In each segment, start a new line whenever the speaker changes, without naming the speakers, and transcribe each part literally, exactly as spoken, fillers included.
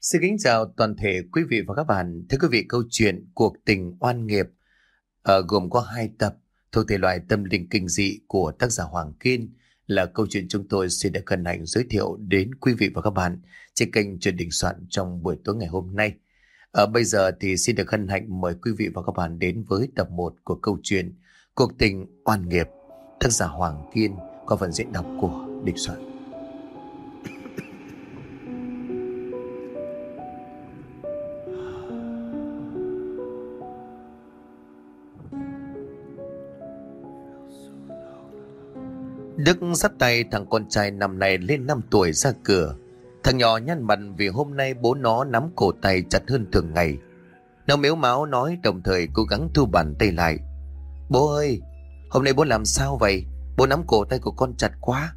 Xin kính chào toàn thể quý vị và các bạn. Thưa quý vị, câu chuyện Cuộc tình oan nghiệp ờ, gồm có hai tập thuộc thể loại tâm linh kinh dị của tác giả Hoàng Kiên là câu chuyện chúng tôi xin được hân hạnh giới thiệu đến quý vị và các bạn trên kênh Chuyện Đình Soạn trong buổi tối ngày hôm nay. Ở bây giờ thì xin được hân hạnh mời quý vị và các bạn đến với tập một của câu chuyện Cuộc tình oan nghiệp, tác giả Hoàng Kiên qua phần diễn đọc của Đình Soạn. Đức dắt tay thằng con trai năm nay lên năm tuổi ra cửa. Thằng nhỏ nhăn mặt vì hôm nay bố nó nắm cổ tay chặt hơn thường ngày. Nó mếu máo nói, đồng thời cố gắng thu bàn tay lại. Bố ơi, hôm nay bố làm sao vậy? Bố nắm cổ tay của con chặt quá.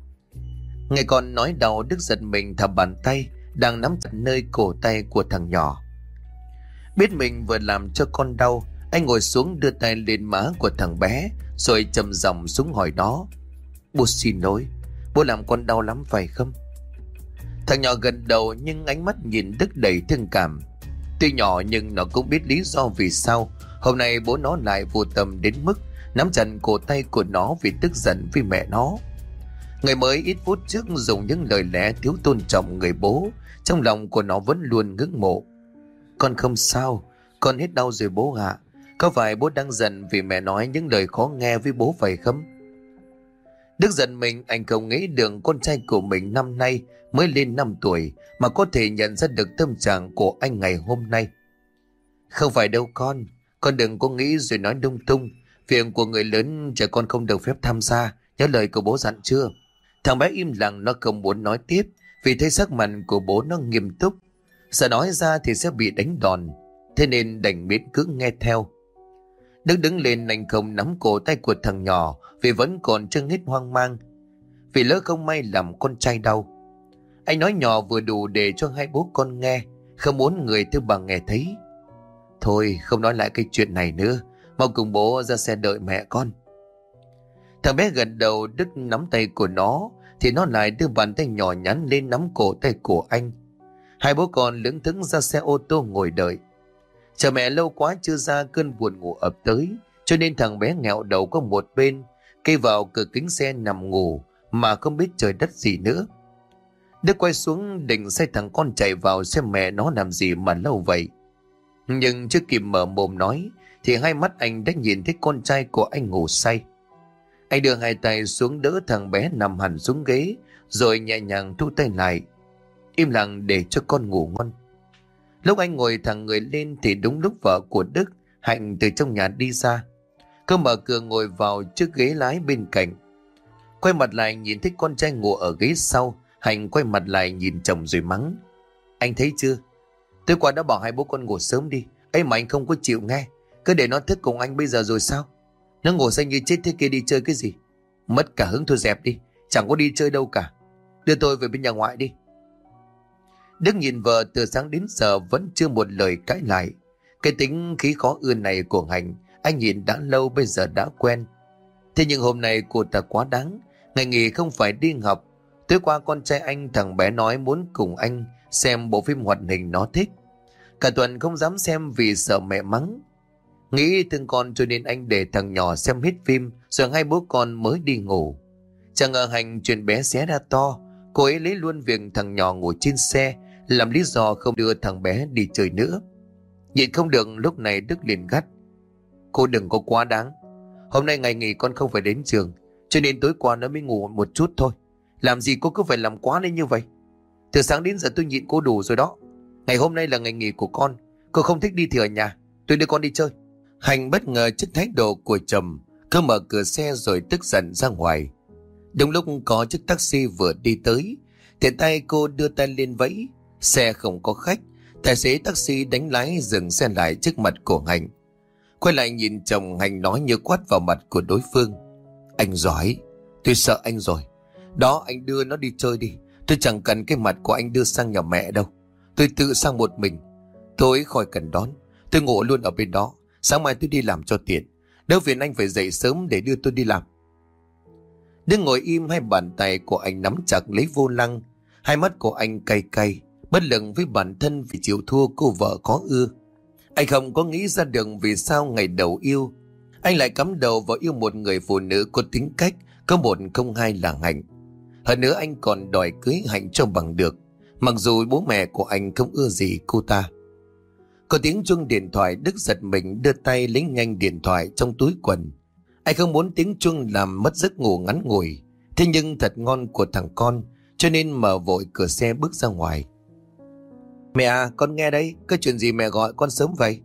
Nghe con nói đau, Đức giật mình thả bàn tay đang nắm chặt nơi cổ tay của thằng nhỏ. Biết mình vừa làm cho con đau, anh ngồi xuống đưa tay lên má của thằng bé rồi trầm giọng xuống hỏi nó. Bố xin lỗi, bố làm con đau lắm phải không? Thằng nhỏ gật đầu nhưng ánh mắt nhìn Đức đầy thương cảm. Tuy nhỏ nhưng nó cũng biết lý do vì sao hôm nay bố nó lại vô tâm đến mức nắm chặt cổ tay của nó vì tức giận với mẹ nó. Người mới ít phút trước dùng những lời lẽ thiếu tôn trọng người bố, trong lòng của nó vẫn luôn ngưỡng mộ. Con không sao, con hết đau rồi bố ạ. Có phải bố đang giận vì mẹ nói những lời khó nghe với bố phải không? Đức giận mình, anh không nghĩ được con trai của mình năm nay mới lên năm tuổi mà có thể nhận ra được tâm trạng của anh ngày hôm nay. Không phải đâu con, con đừng có nghĩ rồi nói lung tung. Việc của người lớn trẻ con không được phép tham gia, nhớ lời của bố dặn chưa? Thằng bé im lặng, nó không muốn nói tiếp vì thấy sắc mặt của bố nó nghiêm túc. Sợ nói ra thì sẽ bị đánh đòn, thế nên đành miễn cưỡng nghe theo. Đức đứng lên, anh không nắm cổ tay của thằng nhỏ vì vẫn còn chưa hết hoang mang, vì lỡ không may làm con trai đau. Anh nói nhỏ vừa đủ để cho hai bố con nghe, không muốn người thứ ba nghe thấy. Thôi không nói lại cái chuyện này nữa, mau cùng bố ra xe đợi mẹ con. Thằng bé gật đầu. Đức nắm tay của nó thì nó lại đưa bàn tay nhỏ nhắn lên nắm cổ tay của anh. Hai bố con lững thững ra xe ô tô ngồi đợi. Chờ mẹ lâu quá chưa ra, cơn buồn ngủ ập tới, cho nên thằng bé nghẹo đầu qua một bên, cây vào cửa kính xe nằm ngủ mà không biết trời đất gì nữa. Đức quay xuống định sai thằng con chạy vào xem mẹ nó làm gì mà lâu vậy. Nhưng chưa kịp mở mồm nói thì hai mắt anh đã nhìn thấy con trai của anh ngủ say. Anh đưa hai tay xuống đỡ thằng bé nằm hẳn xuống ghế, rồi nhẹ nhàng thu tay lại, im lặng để cho con ngủ ngon. Lúc anh ngồi thẳng người lên thì đúng lúc vợ của Đức, Hạnh, từ trong nhà đi ra. Cô mở cửa ngồi vào chiếc ghế lái bên cạnh. Quay mặt lại nhìn thấy con trai ngủ ở ghế sau, Hạnh quay mặt lại nhìn chồng rồi mắng. Anh thấy chưa? Tôi qua đã bảo hai bố con ngủ sớm đi, ấy mà anh không có chịu nghe. Cứ để nó thức cùng anh bây giờ rồi sao? Nó ngủ say như chết thế kia đi chơi cái gì? Mất cả hứng thôi dẹp đi, chẳng có đi chơi đâu cả. Đưa tôi về bên nhà ngoại đi. Đức nhìn vợ từ sáng đến giờ vẫn chưa một lời cãi lại. Cái tính khí khó ưa này của Hạnh anh nhìn đã lâu, bây giờ đã quen. Thế nhưng hôm nay cô ta quá đáng. Ngày nghỉ không phải đi học. Tối qua con trai anh, thằng bé nói muốn cùng anh xem bộ phim hoạt hình nó thích. Cả tuần không dám xem vì sợ mẹ mắng. Nghĩ thương con cho nên anh để thằng nhỏ xem hết phim, rồi hai bố con mới đi ngủ. Chẳng ngờ Hạnh chuyện bé xé ra to. Cô ấy lấy luôn việc thằng nhỏ ngủ trên xe làm lý do không đưa thằng bé đi chơi nữa. Nhịn không được, lúc này Đức liền gắt. Cô đừng có quá đáng. Hôm nay ngày nghỉ con không phải đến trường, cho nên tối qua nó mới ngủ một chút thôi. Làm gì cô cứ phải làm quá lên như vậy? Từ sáng đến giờ tôi nhịn cô đủ rồi đó. Ngày hôm nay là ngày nghỉ của con, cô không thích đi thì ở nhà, tôi đưa con đi chơi. Hành bất ngờ trước thái độ của chồng, cứ mở cửa xe rồi tức giận ra ngoài. Đúng lúc có chiếc taxi vừa đi tới, tiện tay cô đưa tay lên vẫy. Xe không có khách, tài xế taxi đánh lái dừng xe lại trước mặt của Hành. Quay lại nhìn chồng, Hành nói như quát vào mặt của đối phương. Anh giỏi, tôi sợ anh rồi. Đó, anh đưa nó đi chơi đi. Tôi chẳng cần cái mặt của anh đưa sang nhà mẹ đâu. Tôi tự sang một mình. Tôi khỏi cần đón. Tôi ngủ luôn ở bên đó. Sáng mai tôi đi làm cho tiện. Đâu phiền anh phải dậy sớm để đưa tôi đi làm. Đứng ngồi im, hai bàn tay của anh nắm chặt lấy vô lăng. Hai mắt của anh cay cay. Bất lực với bản thân vì chịu thua cô vợ có ưa. Anh không có nghĩ ra được vì sao ngày đầu yêu anh lại cắm đầu vào yêu một người phụ nữ có tính cách, có một không hai là Hạnh. Hơn nữa anh còn đòi cưới Hạnh cho bằng được, mặc dù bố mẹ của anh không ưa gì cô ta. Có tiếng chuông điện thoại, Đức giật mình đưa tay lấy nhanh điện thoại trong túi quần. Anh không muốn tiếng chuông làm mất giấc ngủ ngắn ngủi, thế nhưng thật ngon của thằng con, cho nên mở vội cửa xe bước ra ngoài. Mẹ à, con nghe đây, có chuyện gì mẹ gọi con sớm vậy?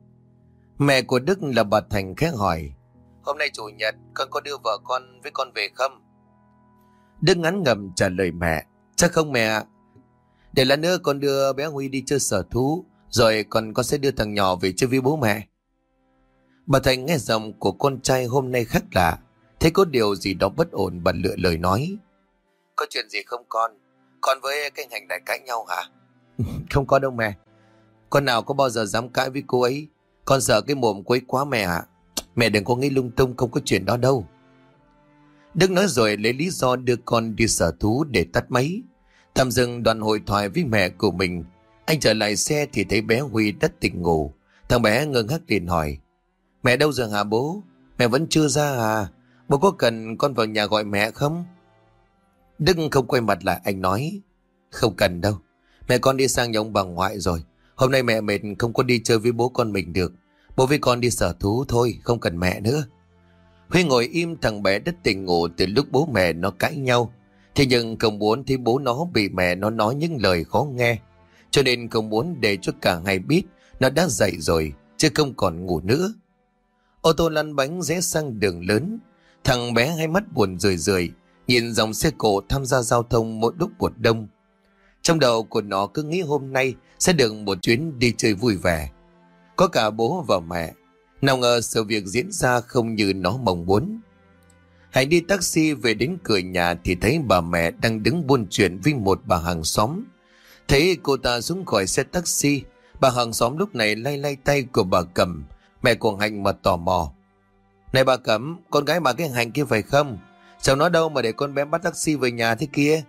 Mẹ của Đức là bà Thành khẽ hỏi. Hôm nay chủ nhật, con có đưa vợ con với con về không? Đức ngắn ngầm trả lời mẹ. Chắc không mẹ ạ. Để lát nữa con đưa bé Huy đi chơi sở thú, rồi còn con sẽ đưa thằng nhỏ về chơi với bố mẹ. Bà Thành nghe giọng của con trai hôm nay khác lạ, thấy có điều gì đó bất ổn, bà lựa lời nói. Có chuyện gì không con? Con với cái Hạnh lại cãi nhau hả? Không có đâu mẹ. Con nào có bao giờ dám cãi với cô ấy. Con sợ cái mồm cô ấy quá mẹ ạ. Mẹ đừng có nghĩ lung tung, không có chuyện đó đâu. Đức nói rồi lấy lý do đưa con đi sở thú để tắt máy. Tạm dừng đoạn hội thoại với mẹ của mình, anh trở lại xe thì thấy bé Huy đã tỉnh ngủ. Thằng bé ngơ ngác liền hỏi. Mẹ đâu rồi hả bố? Mẹ vẫn chưa ra à? Bố có cần con vào nhà gọi mẹ không? Đức không quay mặt lại, anh nói. Không cần đâu. Mẹ con đi sang nhà ông bà ngoại rồi. Hôm nay mẹ mệt không có đi chơi với bố con mình được. Bố với con đi sở thú thôi, không cần mẹ nữa. Huy ngồi im, thằng bé đã tỉnh ngủ từ lúc bố mẹ nó cãi nhau. Thế nhưng không muốn thấy bố nó bị mẹ nó nói những lời khó nghe, cho nên không muốn để cho cả hai biết nó đã dậy rồi, chứ không còn ngủ nữa. Ô tô lăn bánh rẽ sang đường lớn. Thằng bé hai mắt buồn rười rười, nhìn dòng xe cộ tham gia giao thông mỗi lúc một đông. Trong đầu của nó cứ nghĩ hôm nay sẽ được một chuyến đi chơi vui vẻ, có cả bố và mẹ. Nào ngờ sự việc diễn ra không như nó mong muốn. Hãy đi taxi về đến cửa nhà thì thấy bà mẹ đang đứng buôn chuyện với một bà hàng xóm. Thấy cô ta xuống khỏi xe taxi, bà hàng xóm lúc này lay lay tay của bà Cẩm, mẹ của Hạnh, mà tò mò. Này bà Cẩm, con gái bà cái Hạnh kia phải không? Cháu nó đâu mà để con bé bắt taxi về nhà thế kia?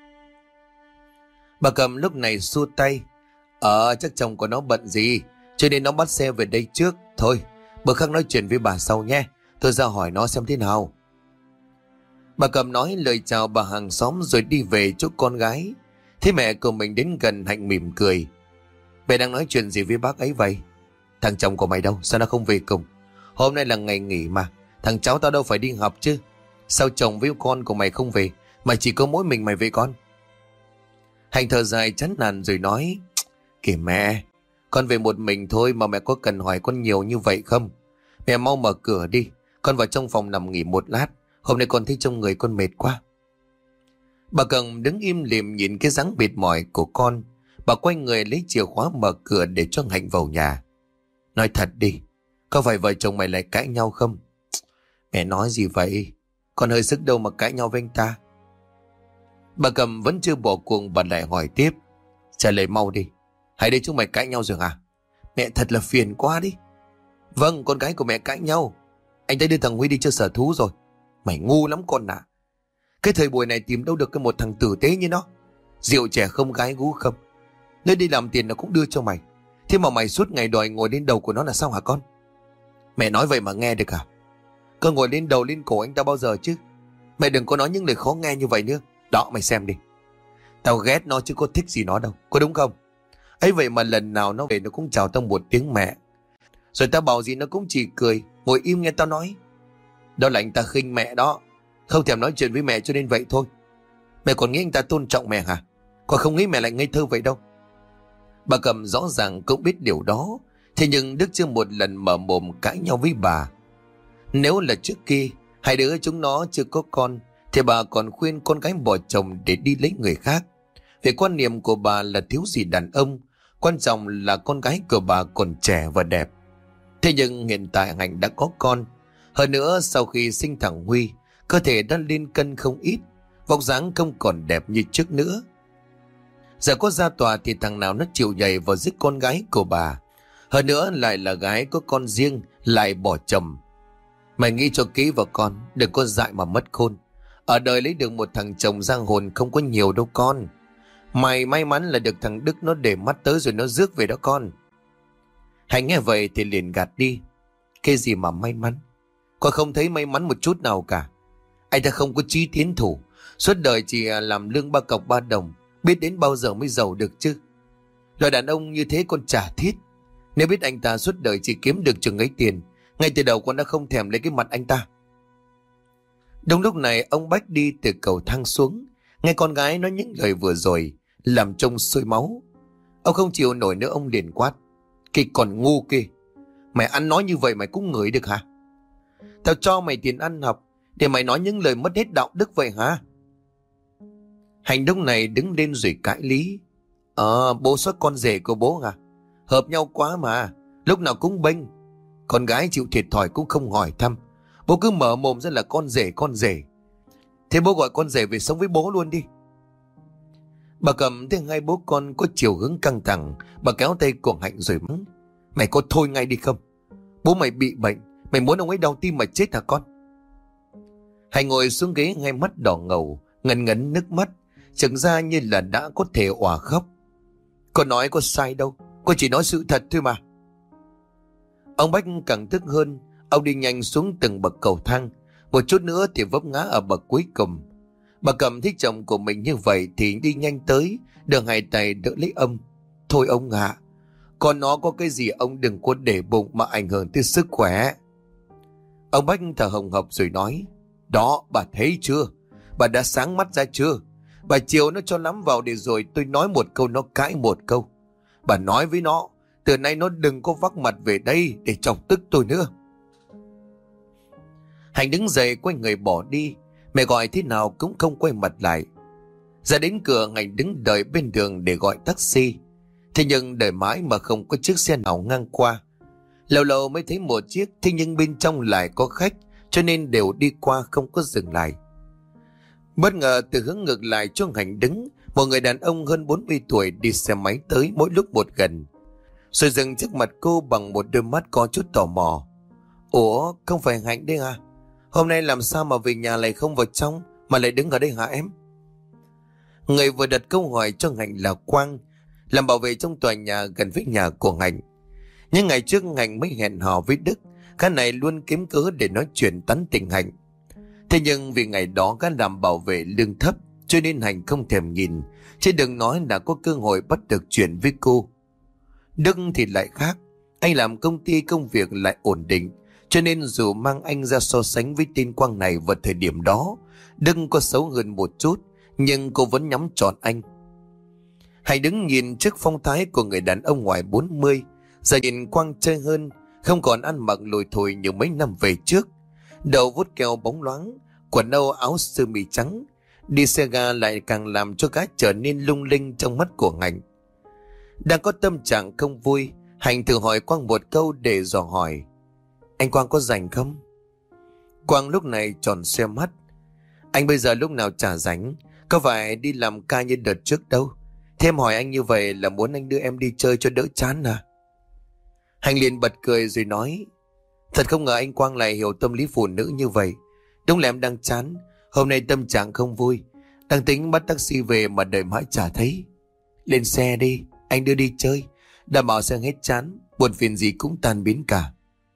Bà Cẩm lúc này xua tay. Ờ, chắc chồng của nó bận gì, cho nên nó bắt xe về đây trước. Thôi, bữa khác nói chuyện với bà sau nhé. Tôi ra hỏi nó xem thế nào. Bà Cẩm nói lời chào bà hàng xóm rồi đi về chỗ con gái. Thế mẹ của mình đến gần, Hạnh mỉm cười. Mẹ đang nói chuyện gì với bác ấy vậy? Thằng chồng của mày đâu, sao nó không về cùng? Hôm nay là ngày nghỉ mà, thằng cháu tao đâu phải đi học chứ. Sao chồng với con của mày không về, mà chỉ có mỗi mình mày về con? Hạnh thở dài chán nản rồi nói. Kìa mẹ, con về một mình thôi mà mẹ có cần hỏi con nhiều như vậy không? Mẹ mau mở cửa đi, con vào trong phòng nằm nghỉ một lát. Hôm nay con thấy trong người con mệt quá. Bà Cẩm đứng im lìm nhìn cái dáng mệt mỏi của con. Bà quay người lấy chìa khóa mở cửa để cho Hạnh vào nhà. Nói thật đi, có phải vợ chồng mày lại cãi nhau không? Mẹ nói gì vậy? Con hơi sức đâu mà cãi nhau với anh ta. Bà Cẩm vẫn chưa bỏ cuộc, bà lại hỏi tiếp. Trả lời mau đi, hãy để chúng mày cãi nhau rồi à? Mẹ thật là phiền quá đi. Vâng, con gái của mẹ cãi nhau. Anh ta đưa thằng Huy đi chơi sở thú rồi. Mày ngu lắm con à. Cái thời buổi này tìm đâu được cái một thằng tử tế như nó. Rượu trẻ không, gái gú không. Nơi đi làm tiền nó cũng đưa cho mày. Thế mà mày suốt ngày đòi ngồi lên đầu của nó là sao hả con? Mẹ nói vậy mà nghe được à? Con ngồi lên đầu lên cổ anh ta bao giờ chứ? Mẹ đừng có nói những lời khó nghe như vậy nữa. Đó, mày xem đi. Tao ghét nó chứ có thích gì nó đâu, có đúng không? Ấy vậy mà lần nào nó về nó cũng chào tao một tiếng mẹ. Rồi tao bảo gì nó cũng chỉ cười, ngồi im nghe tao nói. Đó là anh ta khinh mẹ đó. Không thèm nói chuyện với mẹ cho nên vậy thôi. Mẹ còn nghĩ anh ta tôn trọng mẹ hả? Còn không nghĩ mẹ lại ngây thơ vậy đâu. Bà Cẩm rõ ràng cũng biết điều đó. Thế nhưng Đức chưa một lần mở mồm cãi nhau với bà. Nếu là trước kia hai đứa chúng nó chưa có con thì bà còn khuyên con gái bỏ chồng để đi lấy người khác. Về quan niệm của bà là thiếu gì đàn ông, quan trọng là con gái của bà còn trẻ và đẹp. Thế nhưng hiện tại Hạnh đã có con. Hơn nữa sau khi sinh thằng Huy, cơ thể đã lên cân không ít, vóc dáng không còn đẹp như trước nữa. Giờ có ra tòa thì thằng nào nó chịu nhảy vào giết con gái của bà. Hơn nữa lại là gái có con riêng, lại bỏ chồng. Mày nghĩ cho kỹ vào con, đừng có dại mà mất khôn. Ở đời lấy được một thằng chồng giang hồn không có nhiều đâu con. Mày may mắn là được thằng Đức nó để mắt tới rồi nó rước về đó con. Hạnh nghe vậy thì liền gạt đi. Cái gì mà may mắn? Con không thấy may mắn một chút nào cả. Anh ta không có chí tiến thủ, suốt đời chỉ làm lương ba cọc ba đồng, biết đến bao giờ mới giàu được chứ. Loại đàn ông như thế con chả thiết. Nếu biết anh ta suốt đời chỉ kiếm được chừng ấy tiền, ngay từ đầu con đã không thèm lấy cái mặt anh ta. Đúng lúc này ông Bách đi từ cầu thang xuống, nghe con gái nói những lời vừa rồi, làm trông sôi máu. Ông không chịu nổi nữa, ông liền quát. Cái còn ngu kia, mày ăn nói như vậy mày cũng ngửi được hả? Tao cho mày tiền ăn học để mày nói những lời mất hết đạo đức vậy hả? Hành động này đứng lên rồi cãi lý. Ờ, bố xuất con rể của bố à? Hợp nhau quá mà, lúc nào cũng bênh. Con gái chịu thiệt thòi cũng không hỏi thăm. Bố cứ mở mồm ra là con rể con rể. Thế bố gọi con rể về sống với bố luôn đi. Bà Cẩm thấy hai bố con có chiều hướng căng thẳng, bà kéo tay của Hạnh rồi mắng. Mày có thôi ngay đi không? Bố mày bị bệnh, mày muốn ông ấy đau tim mà chết hả con? Hạnh ngồi xuống ghế, hai mắt đỏ ngầu, ngấn ngấn nước mắt, chừng ra như là đã có thể òa khóc. Con nói có sai đâu, con chỉ nói sự thật thôi mà. Ông Bách càng tức hơn, ông đi nhanh xuống từng bậc cầu thang, một chút nữa thì vấp ngã ở bậc cuối cùng. Bà Cẩm thấy chồng của mình như vậy thì đi nhanh tới, đường hai tay đỡ lấy ông. Thôi ông ạ, à, con nó có cái gì ông đừng có để bụng mà ảnh hưởng tới sức khỏe. Ông Bách thở hồng hộc rồi nói. Đó, bà thấy chưa? Bà đã sáng mắt ra chưa? Bà chiều nó cho lắm vào để rồi tôi nói một câu nó cãi một câu. Bà nói với nó, từ nay nó đừng có vác mặt về đây để chọc tức tôi nữa. Hạnh đứng dậy quay người bỏ đi, mẹ gọi thế nào cũng không quay mặt lại. Ra đến cửa, Hạnh đứng đợi bên đường để gọi taxi. Thế nhưng đợi mãi mà không có chiếc xe nào ngang qua. Lâu lâu mới thấy một chiếc, thế nhưng bên trong lại có khách, cho nên đều đi qua không có dừng lại. Bất ngờ từ hướng ngược lại cho Hạnh đứng, một người đàn ông hơn bốn mươi tuổi đi xe máy tới mỗi lúc một gần, rồi dừng trước mặt cô bằng một đôi mắt có chút tò mò. Ủa, không phải Hạnh đấy à? Hôm nay làm sao mà về nhà lại không vào trong mà lại đứng ở đây hả em? Người vừa đặt câu hỏi cho Hạnh là Quang, làm bảo vệ trong tòa nhà gần với nhà của Hạnh. Nhưng ngày trước Hạnh mới hẹn hò với Đức, gã này luôn kiếm cớ để nói chuyện tán tỉnh Hạnh. Thế nhưng vì ngày đó gã làm bảo vệ lương thấp, cho nên Hạnh không thèm nhìn, chứ đừng nói là có cơ hội bắt được chuyện với cô. Đức thì lại khác, anh làm công ty công việc lại ổn định, cho nên dù mang anh ra so sánh với tên Quang này vào thời điểm đó, Đức có xấu hơn một chút, nhưng cô vẫn nhắm trọn anh. Hãy đứng nhìn trước phong thái của người đàn ông ngoài bốn mươi, giờ nhìn Quang chơi hơn, không còn ăn mặc lùi thủi như mấy năm về trước. Đầu vuốt keo bóng loáng, quần âu áo sơ mi trắng, đi xe ga lại càng làm cho gái trở nên lung linh trong mắt của Hạnh. Đang có tâm trạng không vui, Hạnh thử hỏi Quang một câu để dò hỏi. Anh Quang có rảnh không? Quang lúc này tròn xe mắt. Anh bây giờ lúc nào chả rảnh, có phải đi làm ca như đợt trước đâu. Thêm hỏi anh như vậy là muốn anh đưa em đi chơi cho đỡ chán à? Hạnh liền bật cười rồi nói. Thật không ngờ anh Quang lại hiểu tâm lý phụ nữ như vậy. Đúng là em đang chán, hôm nay tâm trạng không vui, đang tính bắt taxi về mà đợi mãi chả thấy. Lên xe đi, anh đưa đi chơi, đảm bảo sẽ hết chán, buồn phiền gì cũng tan biến cả.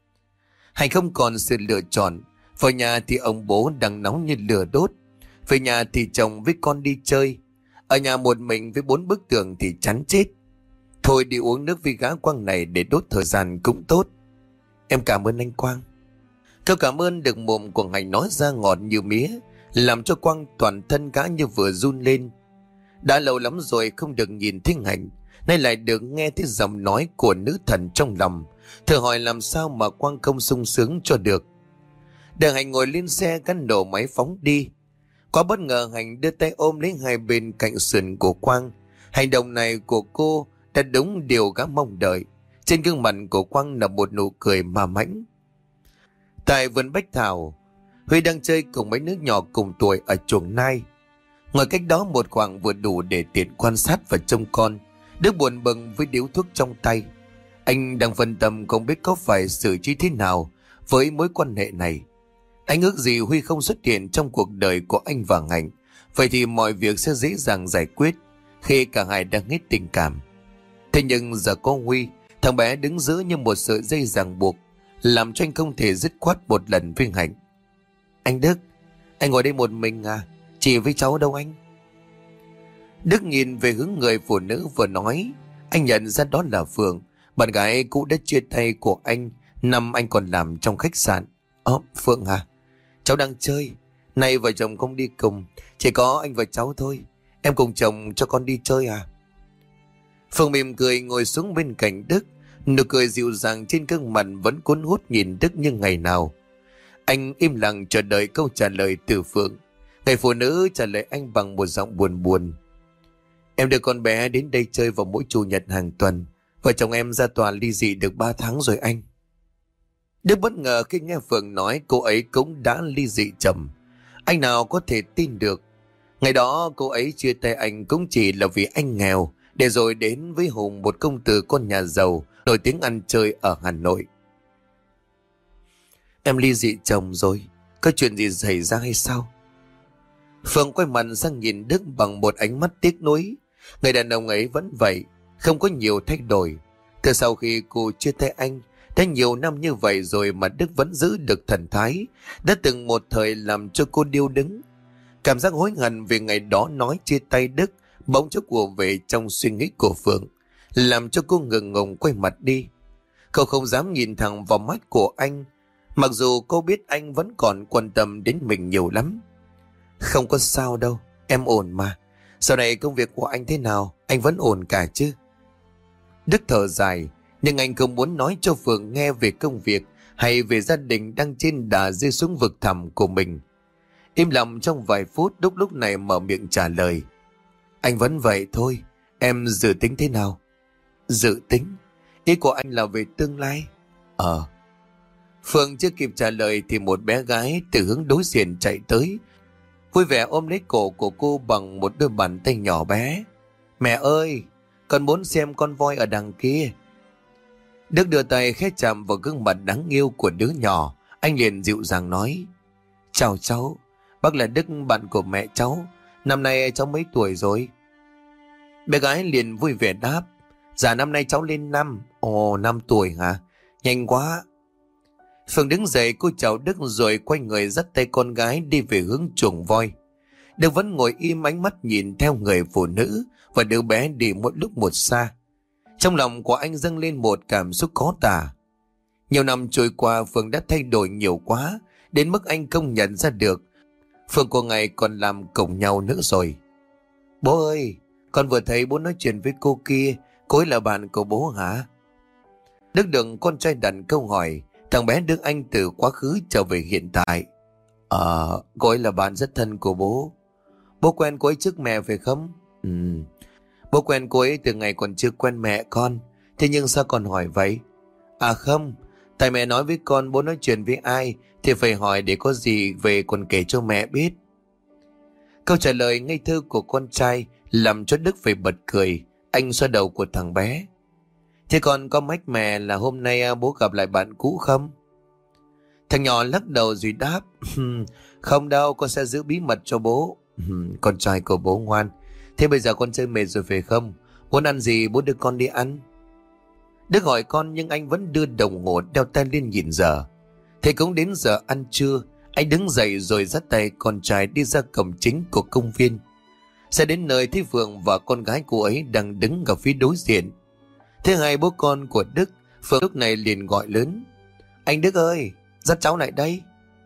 Hạnh không còn sự lựa chọn. Vào nhà thì ông bố đang nóng như lửa đốt, về nhà thì chồng với con đi chơi, ở nhà một mình với bốn bức tường thì chán chết. Thôi đi uống nước với gã Quang này để đốt thời gian cũng tốt. Em cảm ơn anh Quang. Câu cảm ơn được mồm của Hạnh nói ra ngọt như mía, làm cho Quang toàn thân gã như vừa run lên. Đã lâu lắm rồi không được nhìn thấy Hạnh, nay lại được nghe thấy giọng nói của nữ thần trong lòng, thử hỏi làm sao mà Quang không sung sướng cho được. Đợi Hạnh ngồi lên xe, gắn nổ máy phóng đi. Quá bất ngờ, Hạnh đưa tay ôm lấy hai bên cạnh sườn của Quang. Hành động này của cô đã đúng điều gã mong đợi. Trên gương mặt của Quang là một nụ cười ma mãnh. Tại vườn bách thảo, Huy đang chơi cùng mấy đứa nhỏ cùng tuổi ở chuồng nai. Ngồi cách đó một khoảng vừa đủ để tiện quan sát và trông con. Đức buồn bừng với điếu thuốc trong tay. Anh đang phân tâm không biết có phải xử trí thế nào với mối quan hệ này. Anh ước gì Huy không xuất hiện trong cuộc đời của anh và Hạnh, vậy thì mọi việc sẽ dễ dàng giải quyết. khi cả hai đang hết tình cảm. Thế nhưng giờ có Huy, thằng bé đứng giữ như một sợi dây ràng buộc, làm cho anh không thể dứt khoát một lần với Hạnh. Anh Đức, anh ngồi đây một mình à? Chị với cháu đâu anh? Đức nhìn về hướng người phụ nữ vừa nói. Anh nhận ra đó là Phượng, bạn gái cũ đã chia tay của anh năm anh còn làm trong khách sạn. Ơ, Phượng à? Cháu đang chơi. Nay vợ chồng không đi cùng, chỉ có anh và cháu thôi. Em cùng chồng cho con đi chơi à? Phượng mỉm cười ngồi xuống bên cạnh Đức. Nụ cười dịu dàng trên gương mặt vẫn cuốn hút nhìn Đức như ngày nào. Anh im lặng chờ đợi câu trả lời từ Phượng. Người phụ nữ trả lời anh bằng một giọng buồn buồn. Em đưa con bé đến đây chơi vào mỗi chủ nhật hàng tuần. Vợ chồng em ra tòa ly dị được ba tháng rồi anh. Đức bất ngờ khi nghe Phượng nói cô ấy cũng đã ly dị chồng. Anh nào có thể tin được. Ngày đó cô ấy chia tay anh cũng chỉ là vì anh nghèo, để rồi đến với Hùng, một công tử con nhà giàu nổi tiếng ăn chơi ở Hà Nội. Em ly dị chồng rồi, có chuyện gì xảy ra hay sao? Phương quay mặt sang nhìn Đức bằng một ánh mắt tiếc nuối. Người đàn ông ấy vẫn vậy, không có nhiều thay đổi. Từ sau khi cô chia tay anh, đã nhiều năm như vậy rồi mà Đức vẫn giữ được thần thái đã từng một thời làm cho cô điêu đứng. Cảm giác hối hận vì ngày đó nói chia tay Đức bỗng chốc ùa về trong suy nghĩ của Phượng, làm cho cô ngừng ngùng quay mặt đi. Cô không dám nhìn thẳng vào mắt của anh, mặc dù cô biết anh vẫn còn quan tâm đến mình nhiều lắm. Không có sao đâu, em ổn mà. Sau này công việc của anh thế nào? Anh vẫn ổn cả chứ? Đức thở dài, nhưng anh không muốn nói cho Phượng nghe về công việc hay về gia đình đang trên đà rơi xuống vực thẳm của mình. Im lặng trong vài phút, Đức lúc này mở miệng trả lời. Anh vẫn vậy thôi, em dự tính thế nào? Dự tính? Ý của anh là về tương lai? Ờ. Phượng chưa kịp trả lời thì một bé gái từ hướng đối diện chạy tới, vui vẻ ôm lấy cổ của cô bằng một đôi bàn tay nhỏ bé. Mẹ ơi, con muốn xem con voi ở đằng kia. Đức đưa tay khẽ chạm vào gương mặt đáng yêu của đứa nhỏ. Anh liền dịu dàng nói. Chào cháu, bác là Đức, bạn của mẹ cháu. Năm nay cháu mấy tuổi rồi? Bé gái liền vui vẻ đáp. Dạ năm nay cháu lên năm. Ồ, năm tuổi hả? Nhanh quá. Phương đứng dậy, cô chào Đức rồi quay người dắt tay con gái đi về hướng chuồng voi. Đức vẫn ngồi im, ánh mắt nhìn theo người phụ nữ và đứa bé đi một lúc một xa. Trong lòng của anh dâng lên một cảm xúc khó tả. Nhiều năm trôi qua, Phương đã thay đổi nhiều quá, đến mức anh không nhận ra được Phương của ngày còn làm cùng nhau nữa rồi. Bố ơi, con vừa thấy bố nói chuyện với cô kia, cô ấy là bạn của bố hả? Đức đừng con trai đặt câu hỏi. Thằng bé đưa anh từ quá khứ trở về hiện tại. Ờ, cô ấy là bạn rất thân của bố. Bố quen cô ấy trước mẹ phải không? Ừ, bố quen cô ấy từ ngày còn chưa quen mẹ con. Thế nhưng sao con hỏi vậy? À không, tại mẹ nói với con bố nói chuyện với ai thì phải hỏi để có gì về còn kể cho mẹ biết. Câu trả lời ngây thơ của con trai làm cho Đức phải bật cười. Anh xoa đầu của thằng bé. Thế con có mách mẹ là hôm nay bố gặp lại bạn cũ không? Thằng nhỏ lắc đầu rồi đáp. Không đâu, con sẽ giữ bí mật cho bố. Con trai của bố ngoan. Thế bây giờ con chơi mệt rồi phải không? Muốn ăn gì bố đưa con đi ăn? Đức hỏi con nhưng anh vẫn đưa đồng hồ đeo tay lên nhìn giờ. Thế cũng đến giờ ăn trưa. Anh đứng dậy rồi dắt tay con trai đi ra cổng chính của công viên. Sẽ đến nơi thấy Phượng và con gái cô ấy đang đứng ở phía đối diện. Thế hai bố con của Đức, Phượng lúc này liền gọi lớn. Anh Đức ơi, dắt cháu lại đây.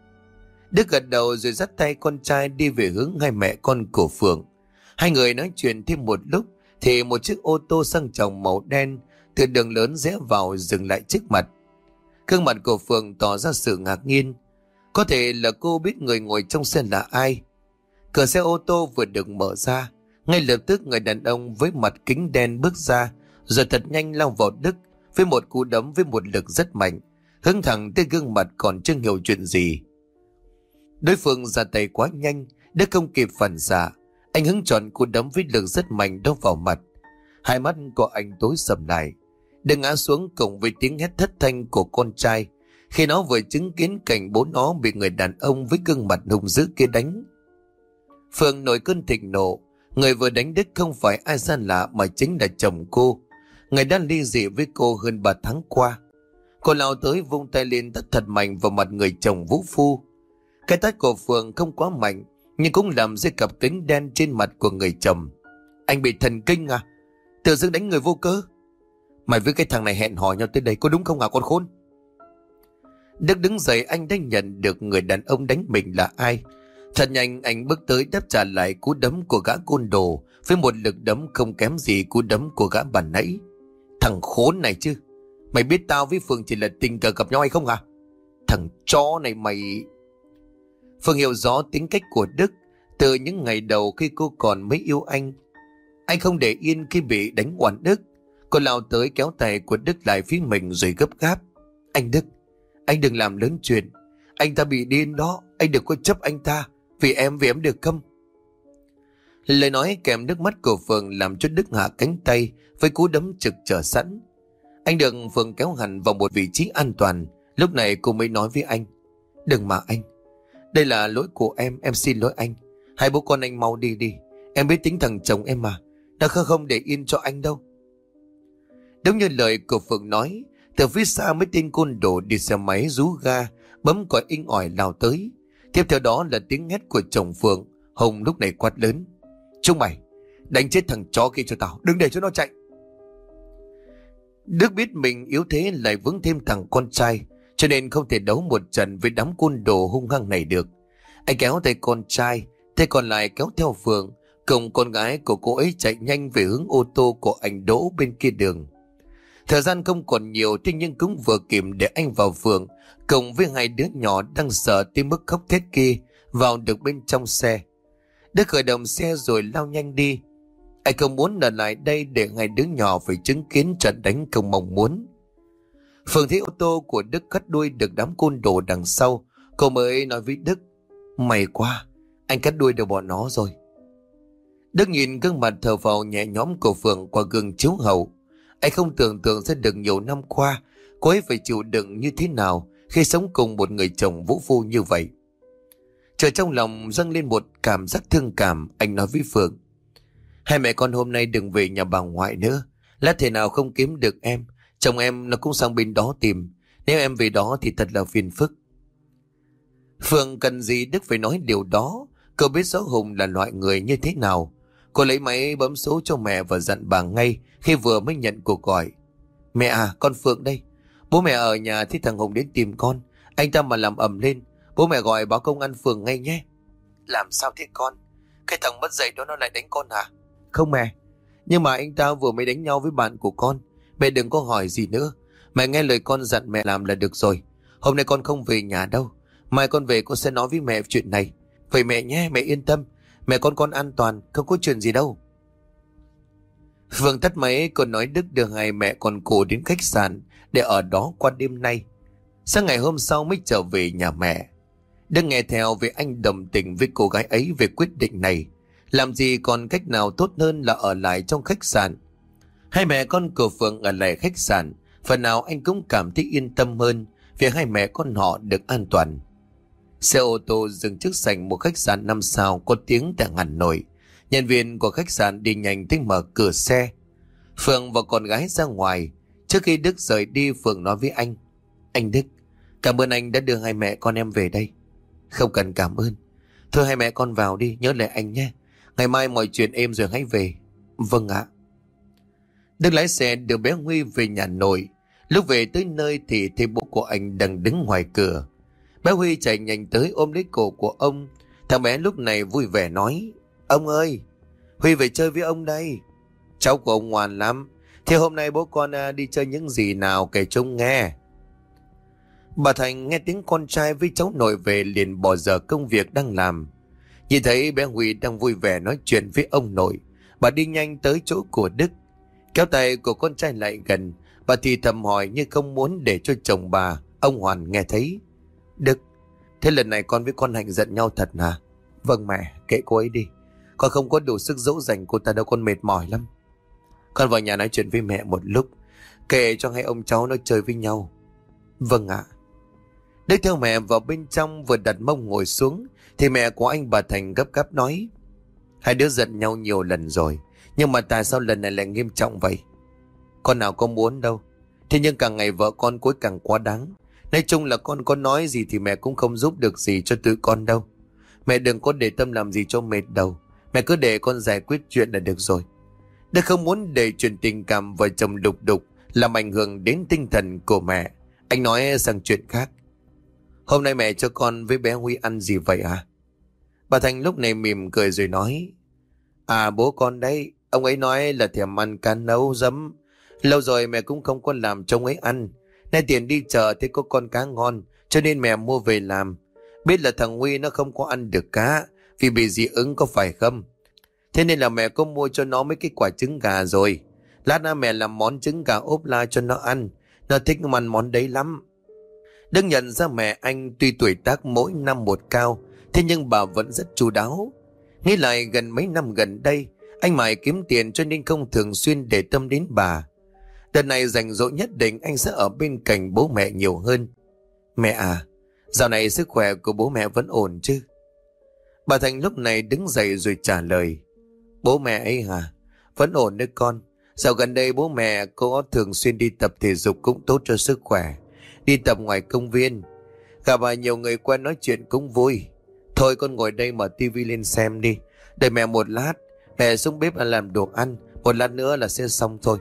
Đức gật đầu rồi dắt tay con trai đi về hướng hai mẹ con của Phượng. Hai người nói chuyện thêm một lúc thì một chiếc ô tô sang trọng màu đen từ đường lớn rẽ vào dừng lại trước mặt. Gương mặt của Phượng tỏ ra sự ngạc nhiên. Có thể là cô biết người ngồi trong xe là ai. Cửa xe ô tô vừa được mở ra, ngay lập tức người đàn ông với mặt kính đen bước ra, rồi thật nhanh lao vào Đức với một cú đấm với một lực rất mạnh, hướng thẳng tới gương mặt còn chưa hiểu chuyện gì. Đối phương ra tay quá nhanh, Đức không kịp phản xạ, anh hứng tròn cú đấm với lực rất mạnh đó vào mặt. Hai mắt của anh tối sầm lại, Đức ngã xuống cùng với tiếng hét thất thanh của con trai khi nó vừa chứng kiến cảnh bố nó bị người đàn ông với gương mặt hung dữ kia đánh. Phương nổi cơn thịnh nộ, Người vừa đánh Đức không phải ai xa lạ mà chính là chồng cô. Người đã ly dị với cô hơn ba tháng qua. Cô lao tới vung tay lên tát thật mạnh vào mặt người chồng vũ phu. Cái tát của Phượng không quá mạnh, nhưng cũng làm rơi cặp kính đen trên mặt của người chồng. Anh bị thần kinh à? Tự dưng đánh người vô cớ. Mày với cái thằng này hẹn hò nhau tới đây có đúng không hả con khốn? Đức đứng dậy, anh đã nhận được người đàn ông đánh mình là ai. Thật nhanh anh bước tới đáp trả lại cú đấm của gã côn đồ với một lực đấm không kém gì cú đấm của gã bàn nãy. Thằng khốn này chứ, mày biết tao với Phương chỉ là tình cờ gặp nhau hay không hả? Thằng chó này mày... Phương hiểu rõ tính cách của Đức. Từ những ngày đầu khi cô còn mới yêu anh, anh không để yên khi bị đánh oan Đức. Cô lao tới kéo tay của Đức lại phía mình rồi gấp gáp. Anh Đức, anh đừng làm lớn chuyện. Anh ta bị điên đó, anh đừng có chấp anh ta. Vì em, vì em được không? Lời nói kèm nước mắt của Phương làm cho Đức hạ cánh tay với cú đấm trực chờ sẵn. Anh được Phương kéo hẳn vào một vị trí an toàn. Lúc này cô mới nói với anh. Đừng mà anh, đây là lỗi của em, em xin lỗi anh. Hai bố con anh mau đi đi. Em biết tính thằng chồng em mà, nó không không để yên cho anh đâu. Đúng như lời của Phượng nói, từ phía xa mấy tên côn đồ đi xe máy rú ga, bấm còi inh ỏi lao tới. Tiếp theo đó là tiếng hét của chồng Phượng. Hùng lúc này quát lớn. Chúng mày, đánh chết thằng chó kia cho tao, đừng để cho nó chạy. Đức biết mình yếu thế lại vướng thêm thằng con trai, cho nên không thể đấu một trận với đám côn đồ hung hăng này được. Anh kéo tay con trai, tay còn lại kéo theo Phượng, cùng con gái của cô ấy chạy nhanh về hướng ô tô của anh Đỗ bên kia đường. Thời gian không còn nhiều, thế nhưng cũng vừa kịp để anh vào Phượng cùng với hai đứa nhỏ đang sợ tới mức khóc thét kia vào được bên trong xe. Đức khởi động xe rồi lao nhanh đi. Anh không muốn ở lại đây để hai đứa nhỏ phải chứng kiến trận đánh không mong muốn. Phượng thấy ô tô của Đức cắt đuôi được đám côn đồ đằng sau, cô mới nói với Đức. May quá, anh cắt đuôi được bọn nó rồi. Đức nhìn gương mặt thở phào nhẹ nhõm của Phượng qua gương chiếu hậu. Anh không tưởng tượng ra được nhiều năm qua cô ấy phải chịu đựng như thế nào khi sống cùng một người chồng vũ phu như vậy. Chờ trong lòng dâng lên một cảm giác thương cảm, anh nói với Phượng. Hai mẹ con hôm nay đừng về nhà bà ngoại nữa. Lát thế nào không kiếm được em, chồng em nó cũng sang bên đó tìm. Nếu em về đó thì thật là phiền phức. Phượng cần gì Đức phải nói điều đó. Cô biết rõ Hùng là loại người như thế nào. Cô lấy máy bấm số cho mẹ và dặn bà ngay khi vừa mới nhận cuộc gọi. Mẹ à, con Phượng đây. Bố mẹ ở nhà thì thằng Hùng đến tìm con. Anh ta mà làm ầm lên, bố mẹ gọi báo công an phường ngay nhé. Làm sao thế con? Cái thằng mất dạy đó nó lại đánh con hả? Không mẹ, nhưng mà anh ta vừa mới đánh nhau với bạn của con. Mẹ đừng có hỏi gì nữa. Mẹ nghe lời con dặn mẹ làm là được rồi. Hôm nay con không về nhà đâu. Mai con về con sẽ nói với mẹ chuyện này. Vậy mẹ nhé, mẹ yên tâm. Mẹ con con an toàn, không có chuyện gì đâu. Phương tắt máy, còn nói Đức đưa hai mẹ con cô đến khách sạn để ở đó qua đêm nay. Sáng ngày hôm sau mới trở về nhà mẹ. Đức nghe theo vì anh đồng tình với cô gái ấy về quyết định này. Làm gì còn cách nào tốt hơn là ở lại trong khách sạn. Hai mẹ con của Phượng ở lại khách sạn, phần nào anh cũng cảm thấy yên tâm hơn vì hai mẹ con họ được an toàn. Xe ô tô dừng trước sảnh một khách sạn năm sao có tiếng tại Hà Nội. Nhân viên của khách sạn đi nhanh tới mở cửa xe. Phượng và con gái ra ngoài. Trước khi Đức rời đi, Phượng nói với anh. Anh Đức, cảm ơn anh đã đưa hai mẹ con em về đây. Không cần cảm ơn. Thôi hai mẹ con vào đi, nhớ lại anh nhé. Ngày mai mọi chuyện êm rồi hãy về. Vâng ạ. Đức lái xe đưa bé Huy về nhà nội. Lúc về tới nơi thì thấy bố của anh đang đứng ngoài cửa. Bé Huy chạy nhanh tới ôm lấy cổ của ông. Thằng bé lúc này vui vẻ nói. Ông ơi, Huy về chơi với ông đây. Cháu của ông ngoan lắm. Thế hôm nay bố con đi chơi những gì nào kể chúng nghe. Bà Thành nghe tiếng con trai với cháu nội về liền bỏ dở công việc đang làm. Nhìn thấy bé Huy đang vui vẻ nói chuyện với ông nội, bà đi nhanh tới chỗ của Đức. Kéo tay của con trai lại gần, bà thì thầm hỏi như không muốn để cho chồng bà, ông Hoàn nghe thấy. Đức, thế lần này con với con Hạnh giận nhau thật hả? Vâng mẹ, kệ cô ấy đi. Con không có đủ sức dỗ dành cô ta đâu, con mệt mỏi lắm. Con vào nhà nói chuyện với mẹ một lúc, kệ cho hai ông cháu nó chơi với nhau. Vâng ạ. Đức theo mẹ vào bên trong, vừa đặt mông ngồi xuống thì mẹ của anh bà Thành gấp gáp nói. Hai đứa giận nhau nhiều lần rồi, nhưng mà tại sao lần này lại nghiêm trọng vậy? Con nào có muốn đâu. Thế nhưng càng ngày vợ con cuối càng quá đáng. Nói chung là con có nói gì thì mẹ cũng không giúp được gì cho tụi con đâu. Mẹ đừng có để tâm làm gì cho mệt đầu. Mẹ cứ để con giải quyết chuyện là được rồi. Đức không muốn để chuyện tình cảm vợ chồng đục đục làm ảnh hưởng đến tinh thần của mẹ. Anh nói sang chuyện khác. Hôm nay mẹ cho con với bé Huy ăn gì vậy à? Bà Thành lúc này mỉm cười rồi nói. À bố con đấy, ông ấy nói là thèm ăn cá nấu giấm. Lâu rồi mẹ cũng không có làm cho ông ấy ăn. Nay tiền đi chợ thấy có con cá ngon, cho nên mẹ mua về làm. Biết là thằng Huy nó không có ăn được cá vì bị dị ứng có phải không? Thế nên là mẹ có mua cho nó mấy cái quả trứng gà rồi. Lát nữa mẹ làm món trứng gà ốp la cho nó ăn. Nó thích ăn món đấy lắm. Đừng nhận ra mẹ anh tuy tuổi tác mỗi năm một cao, thế nhưng bà vẫn rất chu đáo. Nghĩ lại gần mấy năm gần đây, anh mải kiếm tiền cho nên không thường xuyên để tâm đến bà. Đợt này rảnh rỗi nhất định anh sẽ ở bên cạnh bố mẹ nhiều hơn. Mẹ à, dạo này sức khỏe của bố mẹ vẫn ổn chứ? Bà Thành lúc này đứng dậy rồi trả lời. Bố mẹ ấy hả? Vẫn ổn đấy con. Dạo gần đây bố mẹ có thường xuyên đi tập thể dục cũng tốt cho sức khỏe. Đi tập ngoài công viên. Gặp bà nhiều người quen nói chuyện cũng vui. Thôi con ngồi đây mở tivi lên xem đi. Đợi mẹ một lát. Mẹ xuống bếp làm đồ ăn. Một lát nữa là sẽ xong thôi.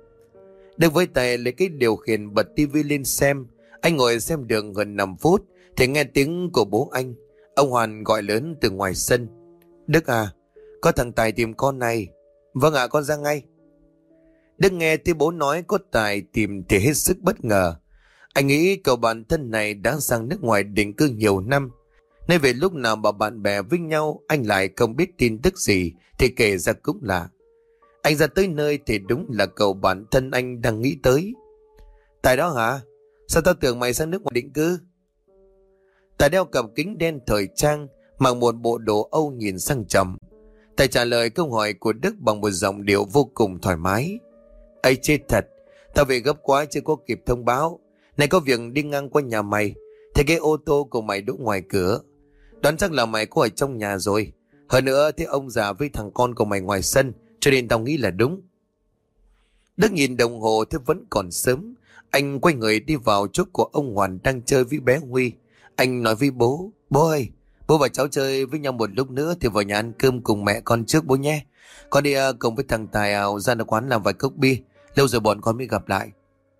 Đức với tay lấy cái điều khiển bật tivi lên xem. Anh ngồi xem được gần năm phút thì nghe tiếng của bố anh. Ông Hoàn gọi lớn từ ngoài sân. Đức à, có thằng Tài tìm con này. Vâng ạ, con ra ngay. Đức nghe thấy bố nói có Tài tìm thì hết sức bất ngờ. Anh nghĩ cậu bạn thân này đã sang nước ngoài định cư nhiều năm. Nên về lúc nào mà bạn bè với nhau anh lại không biết tin tức gì thì kể ra cũng lạ. Anh ra tới nơi thì đúng là cậu bạn thân anh đang nghĩ tới. Tài đó hả? Sao tao tưởng mày sang nước ngoài định cư? Tài đeo cặp kính đen thời trang, mặc một bộ đồ Âu nhìn sang trọng. Tài trả lời câu hỏi của Đức bằng một giọng điệu vô cùng thoải mái. Ây chết thật, tao về gấp quá chưa có kịp thông báo. Này có việc đi ngang qua nhà mày, thấy cái ô tô của mày đỗ ngoài cửa. Đoán chắc là mày có ở trong nhà rồi. Hơn nữa thấy ông già với thằng con của mày ngoài sân, cho nên tao nghĩ là đúng. Đức nhìn đồng hồ thế vẫn còn sớm. Anh quay người đi vào chỗ của ông Hoàn đang chơi với bé Huy. Anh nói với bố, bố ơi, bố và cháu chơi với nhau một lúc nữa thì vào nhà ăn cơm cùng mẹ con trước bố nhé. Con đi uh, cùng với thằng Tài uh, ra quán làm vài cốc bia. Lâu rồi bọn con mới gặp lại.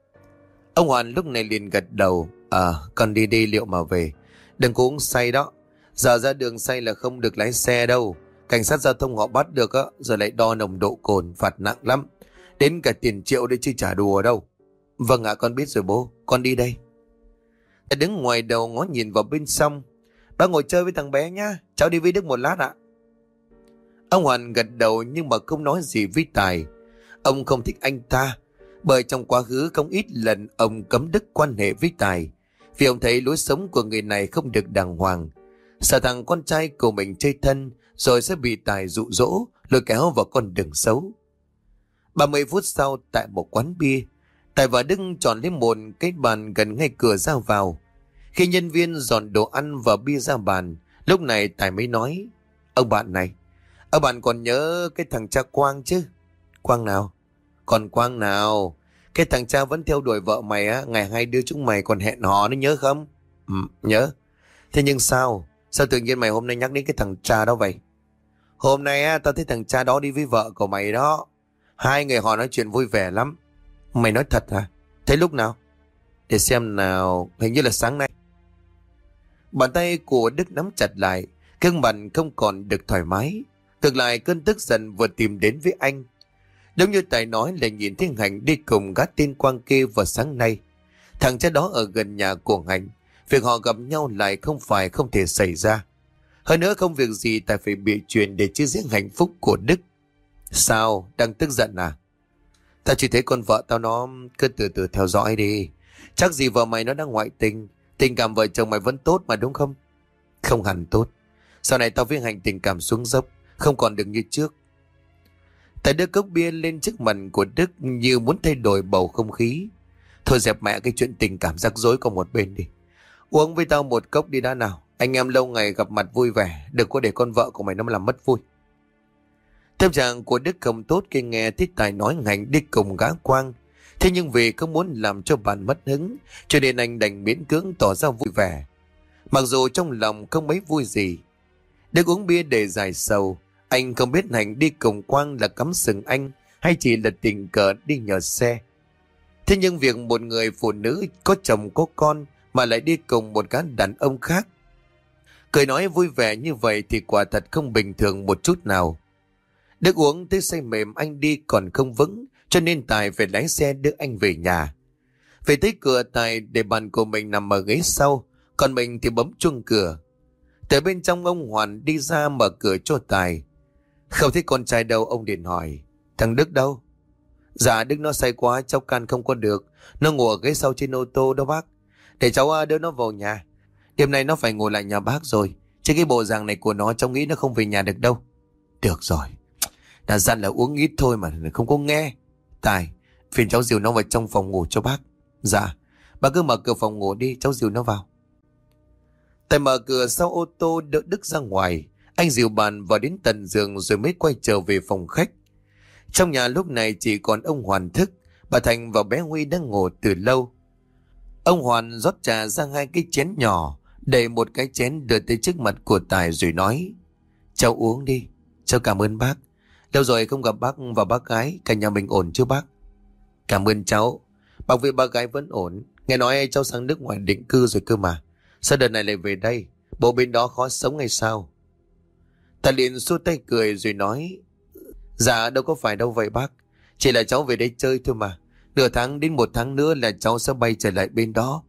Ông Hoàn lúc này liền gật đầu. À, con đi đi liệu mà về. Đừng có uống say đó. Giờ ra đường say là không được lái xe đâu. Cảnh sát giao thông họ bắt được á, rồi lại đo nồng độ cồn, phạt nặng lắm. Đến cả tiền triệu đấy chứ chả đùa đâu. Vâng ạ, con biết rồi bố, con đi đây. Thầy đứng ngoài đầu ngó nhìn vào bên trong. Bác ngồi chơi với thằng bé nhá, cháu đi với Đức một lát ạ. Ông Hoàn gật đầu nhưng mà không nói gì với Tài. Ông không thích anh ta, bởi trong quá khứ không ít lần ông cấm Đức quan hệ với Tài, vì ông thấy lối sống của người này không được đàng hoàng, sợ thằng con trai của mình chơi thân rồi sẽ bị Tài dụ dỗ lôi kéo vào con đường xấu. Ba mươi phút sau, tại một quán bia, Tài và Đức chọn lấy một cái bàn gần ngay cửa ra vào. Khi nhân viên dọn đồ ăn và bia ra bàn, lúc này Tài mới nói: Ông bạn này, ông bạn còn nhớ cái thằng cha Quang chứ? Quang nào? Còn Quang nào? Cái thằng cha vẫn theo đuổi vợ mày á, ngày hai đứa chúng mày còn hẹn hò nó, nhớ không? Ừ, nhớ. Thế nhưng sao? Sao tự nhiên mày hôm nay nhắc đến cái thằng cha đó vậy? Hôm nay á, tao thấy thằng cha đó đi với vợ của mày đó. Hai người họ nói chuyện vui vẻ lắm. Mày nói thật hả? Thấy lúc nào? Để xem nào, hình như là sáng nay. Bàn tay của Đức nắm chặt lại, gương mặt không còn được thoải mái. Ngược lại cơn tức giận vừa tìm đến với anh. Đúng như Tài nói là nhìn thấy Hạnh đi cùng gã tên Quang kia vào sáng nay. Thằng cha đó ở gần nhà của Hạnh. Việc họ gặp nhau lại không phải không thể xảy ra. Hơn nữa không việc gì Tài phải bị chuyện để chia rẽ hạnh phúc của Đức. Sao? Đang tức giận à? Tao chỉ thấy con vợ tao nó cứ từ từ theo dõi đi. Chắc gì vợ mày nó đang ngoại tình. Tình cảm vợ chồng mày vẫn tốt mà đúng không? Không hẳn tốt. Sau này tao với Hạnh tình cảm xuống dốc, không còn được như trước. Tài đưa cốc bia lên trước mặt của Đức như muốn thay đổi bầu không khí. Thôi dẹp mẹ cái chuyện tình cảm rắc rối qua một bên đi. Uống với tao một cốc đi đã nào. Anh em lâu ngày gặp mặt vui vẻ, đừng có để con vợ của mày nó làm mất vui. Tâm trạng của Đức không tốt khi nghe thấy Tài nói ngành đi cùng gã Quang. Thế nhưng vì không muốn làm cho bạn mất hứng, cho nên anh đành miễn cưỡng tỏ ra vui vẻ. Mặc dù trong lòng không mấy vui gì. Đức uống bia để giải sầu. Anh không biết Hạnh đi cùng Quang là cắm sừng anh hay chỉ là tình cờ đi nhờ xe. Thế nhưng việc một người phụ nữ có chồng có con mà lại đi cùng một gã đàn ông khác, cười nói vui vẻ như vậy thì quả thật không bình thường một chút nào. Đức uống tới say mềm anh đi còn không vững, cho nên Tài phải lái xe đưa anh về nhà. Về tới cửa, Tài để bàn của mình nằm ở ghế sau, còn mình thì bấm chuông cửa. Từ bên trong ông Hoàn đi ra mở cửa cho Tài. Không thấy con trai đâu, ông liền hỏi. Thằng Đức đâu? Dạ Đức nó say quá, cháu can không có được. Nó ngồi ở ghế sau trên ô tô đó bác. Để cháu đưa nó vào nhà. Đêm nay nó phải ngồi lại nhà bác rồi. Chứ cái bộ dạng này của nó cháu nghĩ nó không về nhà được đâu. Được rồi. Đã dặn là uống ít thôi mà không có nghe. Tài, phiền cháu dìu nó vào trong phòng ngủ cho bác. Dạ, bác cứ mở cửa phòng ngủ đi, cháu dìu nó vào. Tài mở cửa sau ô tô đỡ Đức ra ngoài. Anh dìu bàn vào đến tận giường rồi mới quay trở về phòng khách. Trong nhà lúc này chỉ còn ông Hoàn thức, bà Thành và bé Huy đang ngồi từ lâu. Ông Hoàn rót trà ra hai cái chén nhỏ, đẩy một cái chén đưa tới trước mặt của Tài rồi nói. Cháu uống đi, cháu cảm ơn bác. Lâu rồi không gặp bác và bác gái, cả nhà mình ổn chứ bác? Cảm ơn cháu, bác với bác gái vẫn ổn. Nghe nói cháu sang nước ngoài định cư rồi cơ mà. Sao đợt này lại về đây? Bộ bên đó khó sống hay sao? Tài liền xua tay cười rồi nói. Dạ đâu có phải đâu vậy bác. Chỉ là cháu về đây chơi thôi mà. Nửa tháng đến một tháng nữa là cháu sẽ bay trở lại bên đó.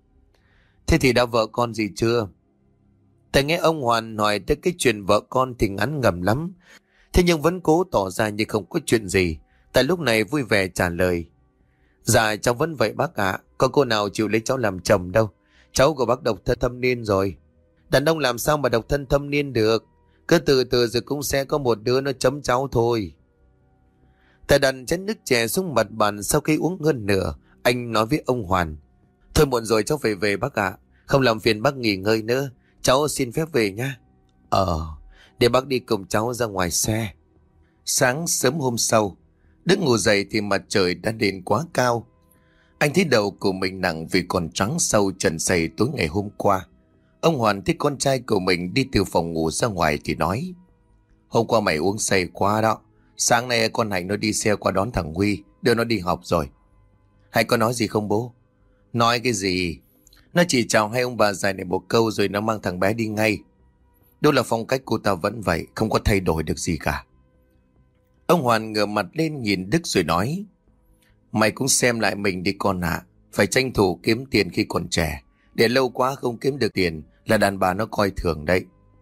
Thế thì đã vợ con gì chưa? Tài nghe ông Hoàn hỏi tới cái chuyện vợ con thì ngắn ngầm lắm. Thế nhưng vẫn cố tỏ ra như không có chuyện gì. Tại lúc này vui vẻ trả lời. Dạ cháu vẫn vậy bác ạ. Có cô nào chịu lấy cháu làm chồng đâu. Cháu của bác độc thân thâm niên rồi. Đàn ông làm sao mà độc thân thâm niên được. Cứ từ từ rồi cũng sẽ có một đứa nó chấm cháu thôi. Tài đặt chén nước chè xuống mặt bàn. Sau khi uống hơn nửa, anh nói với ông Hoàn. Thôi muộn rồi cháu phải về bác ạ. Không làm phiền bác nghỉ ngơi nữa. Cháu xin phép về nha. Ờ, để bác đi cùng cháu ra ngoài xe. Sáng sớm hôm sau, Đức ngủ dậy thì mặt trời đã lên quá cao. Anh thấy đầu của mình nặng vì còn trắng sâu trần sầy tối ngày hôm qua. Ông Hoàn thấy con trai của mình đi từ phòng ngủ ra ngoài thì nói. Hôm qua mày uống say quá đó. Sáng nay con Hạnh nó đi xe qua đón thằng Huy, đưa nó đi học rồi. Hạnh có nói gì không bố? Nói cái gì? Nó chỉ chào hai ông bà già này một câu rồi nó mang thằng bé đi ngay. Đâu là phong cách cô ta vẫn vậy, không có thay đổi được gì cả. Ông Hoàn ngửa mặt lên nhìn Đức rồi nói. Mày cũng xem lại mình đi con ạ. Phải tranh thủ kiếm tiền khi còn trẻ. Để lâu quá không kiếm được tiền là đàn bà nó coi thường đấy.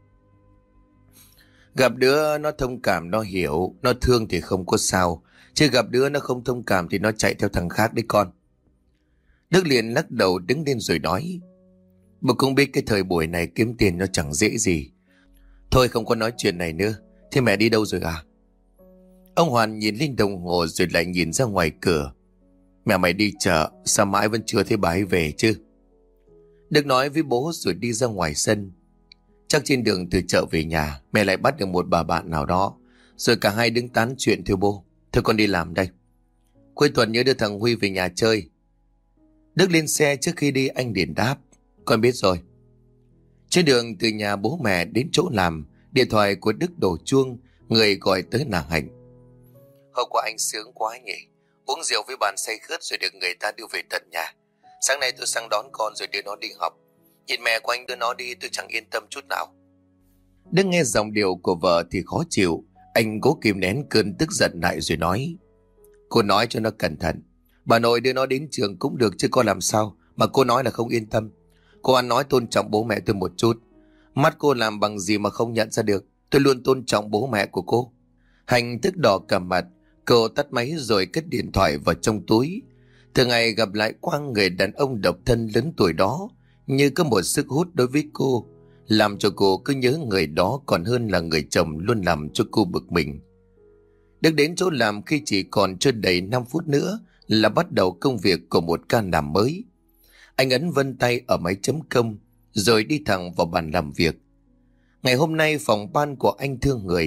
Gặp đứa nó thông cảm nó hiểu, nó thương thì không có sao. Chứ gặp đứa nó không thông cảm thì nó chạy theo thằng khác đấy con. Đức liền lắc đầu đứng lên rồi nói. Bố cũng biết cái thời buổi này kiếm tiền nó chẳng dễ gì. Thôi không có nói chuyện này nữa. Thế mẹ đi đâu rồi à? Ông Hoàn nhìn lên đồng hồ rồi lại nhìn ra ngoài cửa. Mẹ mày đi chợ, sao mãi vẫn chưa thấy bà ấy về chứ? Đức nói với bố rồi đi ra ngoài sân. Chắc trên đường từ chợ về nhà, mẹ lại bắt được một bà bạn nào đó. Rồi cả hai đứng tán chuyện thưa bố. Thôi con đi làm đây. Cuối tuần nhớ đưa thằng Huy về nhà chơi. Đức lên xe trước khi đi anh liền đáp. Con biết rồi. Trên đường từ nhà bố mẹ đến chỗ làm, điện thoại của Đức đổ chuông, người gọi tới nàng Hạnh. Hôm qua anh sướng quá nhỉ. Uống rượu với bạn say khướt rồi được người ta đưa về tận nhà. Sáng nay tôi sang đón con rồi đưa nó đi học. Nhìn mẹ của anh đưa nó đi tôi chẳng yên tâm chút nào. Đức nghe giọng điệu của vợ thì khó chịu. Anh cố kìm nén cơn tức giận lại rồi nói. Cô nói cho nó cẩn thận. Bà nội đưa nó đến trường cũng được chứ có làm sao mà cô nói là không yên tâm. Cô ăn nói tôn trọng bố mẹ tôi một chút. Mắt cô làm bằng gì mà không nhận ra được. Tôi luôn tôn trọng bố mẹ của cô. Hành tức đỏ cả mặt. Cậu tắt máy rồi cất điện thoại vào trong túi. Từ ngày gặp lại Quang, người đàn ông độc thân lớn tuổi đó như có một sức hút đối với cô, làm cho cô cứ nhớ người đó còn hơn là người chồng luôn làm cho cô bực mình. Được đến chỗ làm khi chỉ còn chưa đầy năm phút nữa là bắt đầu công việc của một ca làm mới. Anh ấn vân tay ở máy chấm công rồi đi thẳng vào bàn làm việc. Ngày hôm nay phòng ban của anh thương người.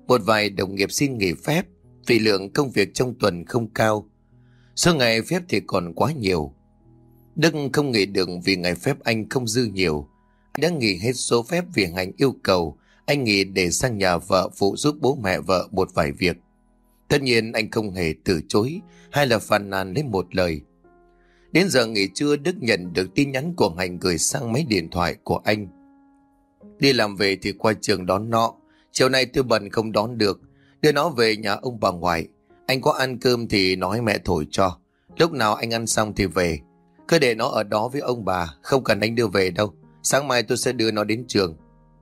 Một vài đồng nghiệp xin nghỉ phép vì lượng công việc trong tuần không cao. Số ngày phép thì còn quá nhiều. Đức không nghỉ được vì ngày phép anh không dư nhiều. Anh đã nghỉ hết số phép vì ngành yêu cầu. Anh nghỉ để sang nhà vợ phụ giúp bố mẹ vợ một vài việc. Tất nhiên anh không hề từ chối hay là phàn nàn lấy một lời. Đến giờ nghỉ trưa, Đức nhận được tin nhắn của Hành gửi sang máy điện thoại của anh. Đi làm về thì qua trường đón nó. Chiều nay tôi bận không đón được, đưa nó về nhà ông bà ngoại. Anh có ăn cơm thì nói mẹ thổi cho. Lúc nào anh ăn xong thì về. Cứ để nó ở đó với ông bà, không cần anh đưa về đâu. Sáng mai tôi sẽ đưa nó đến trường.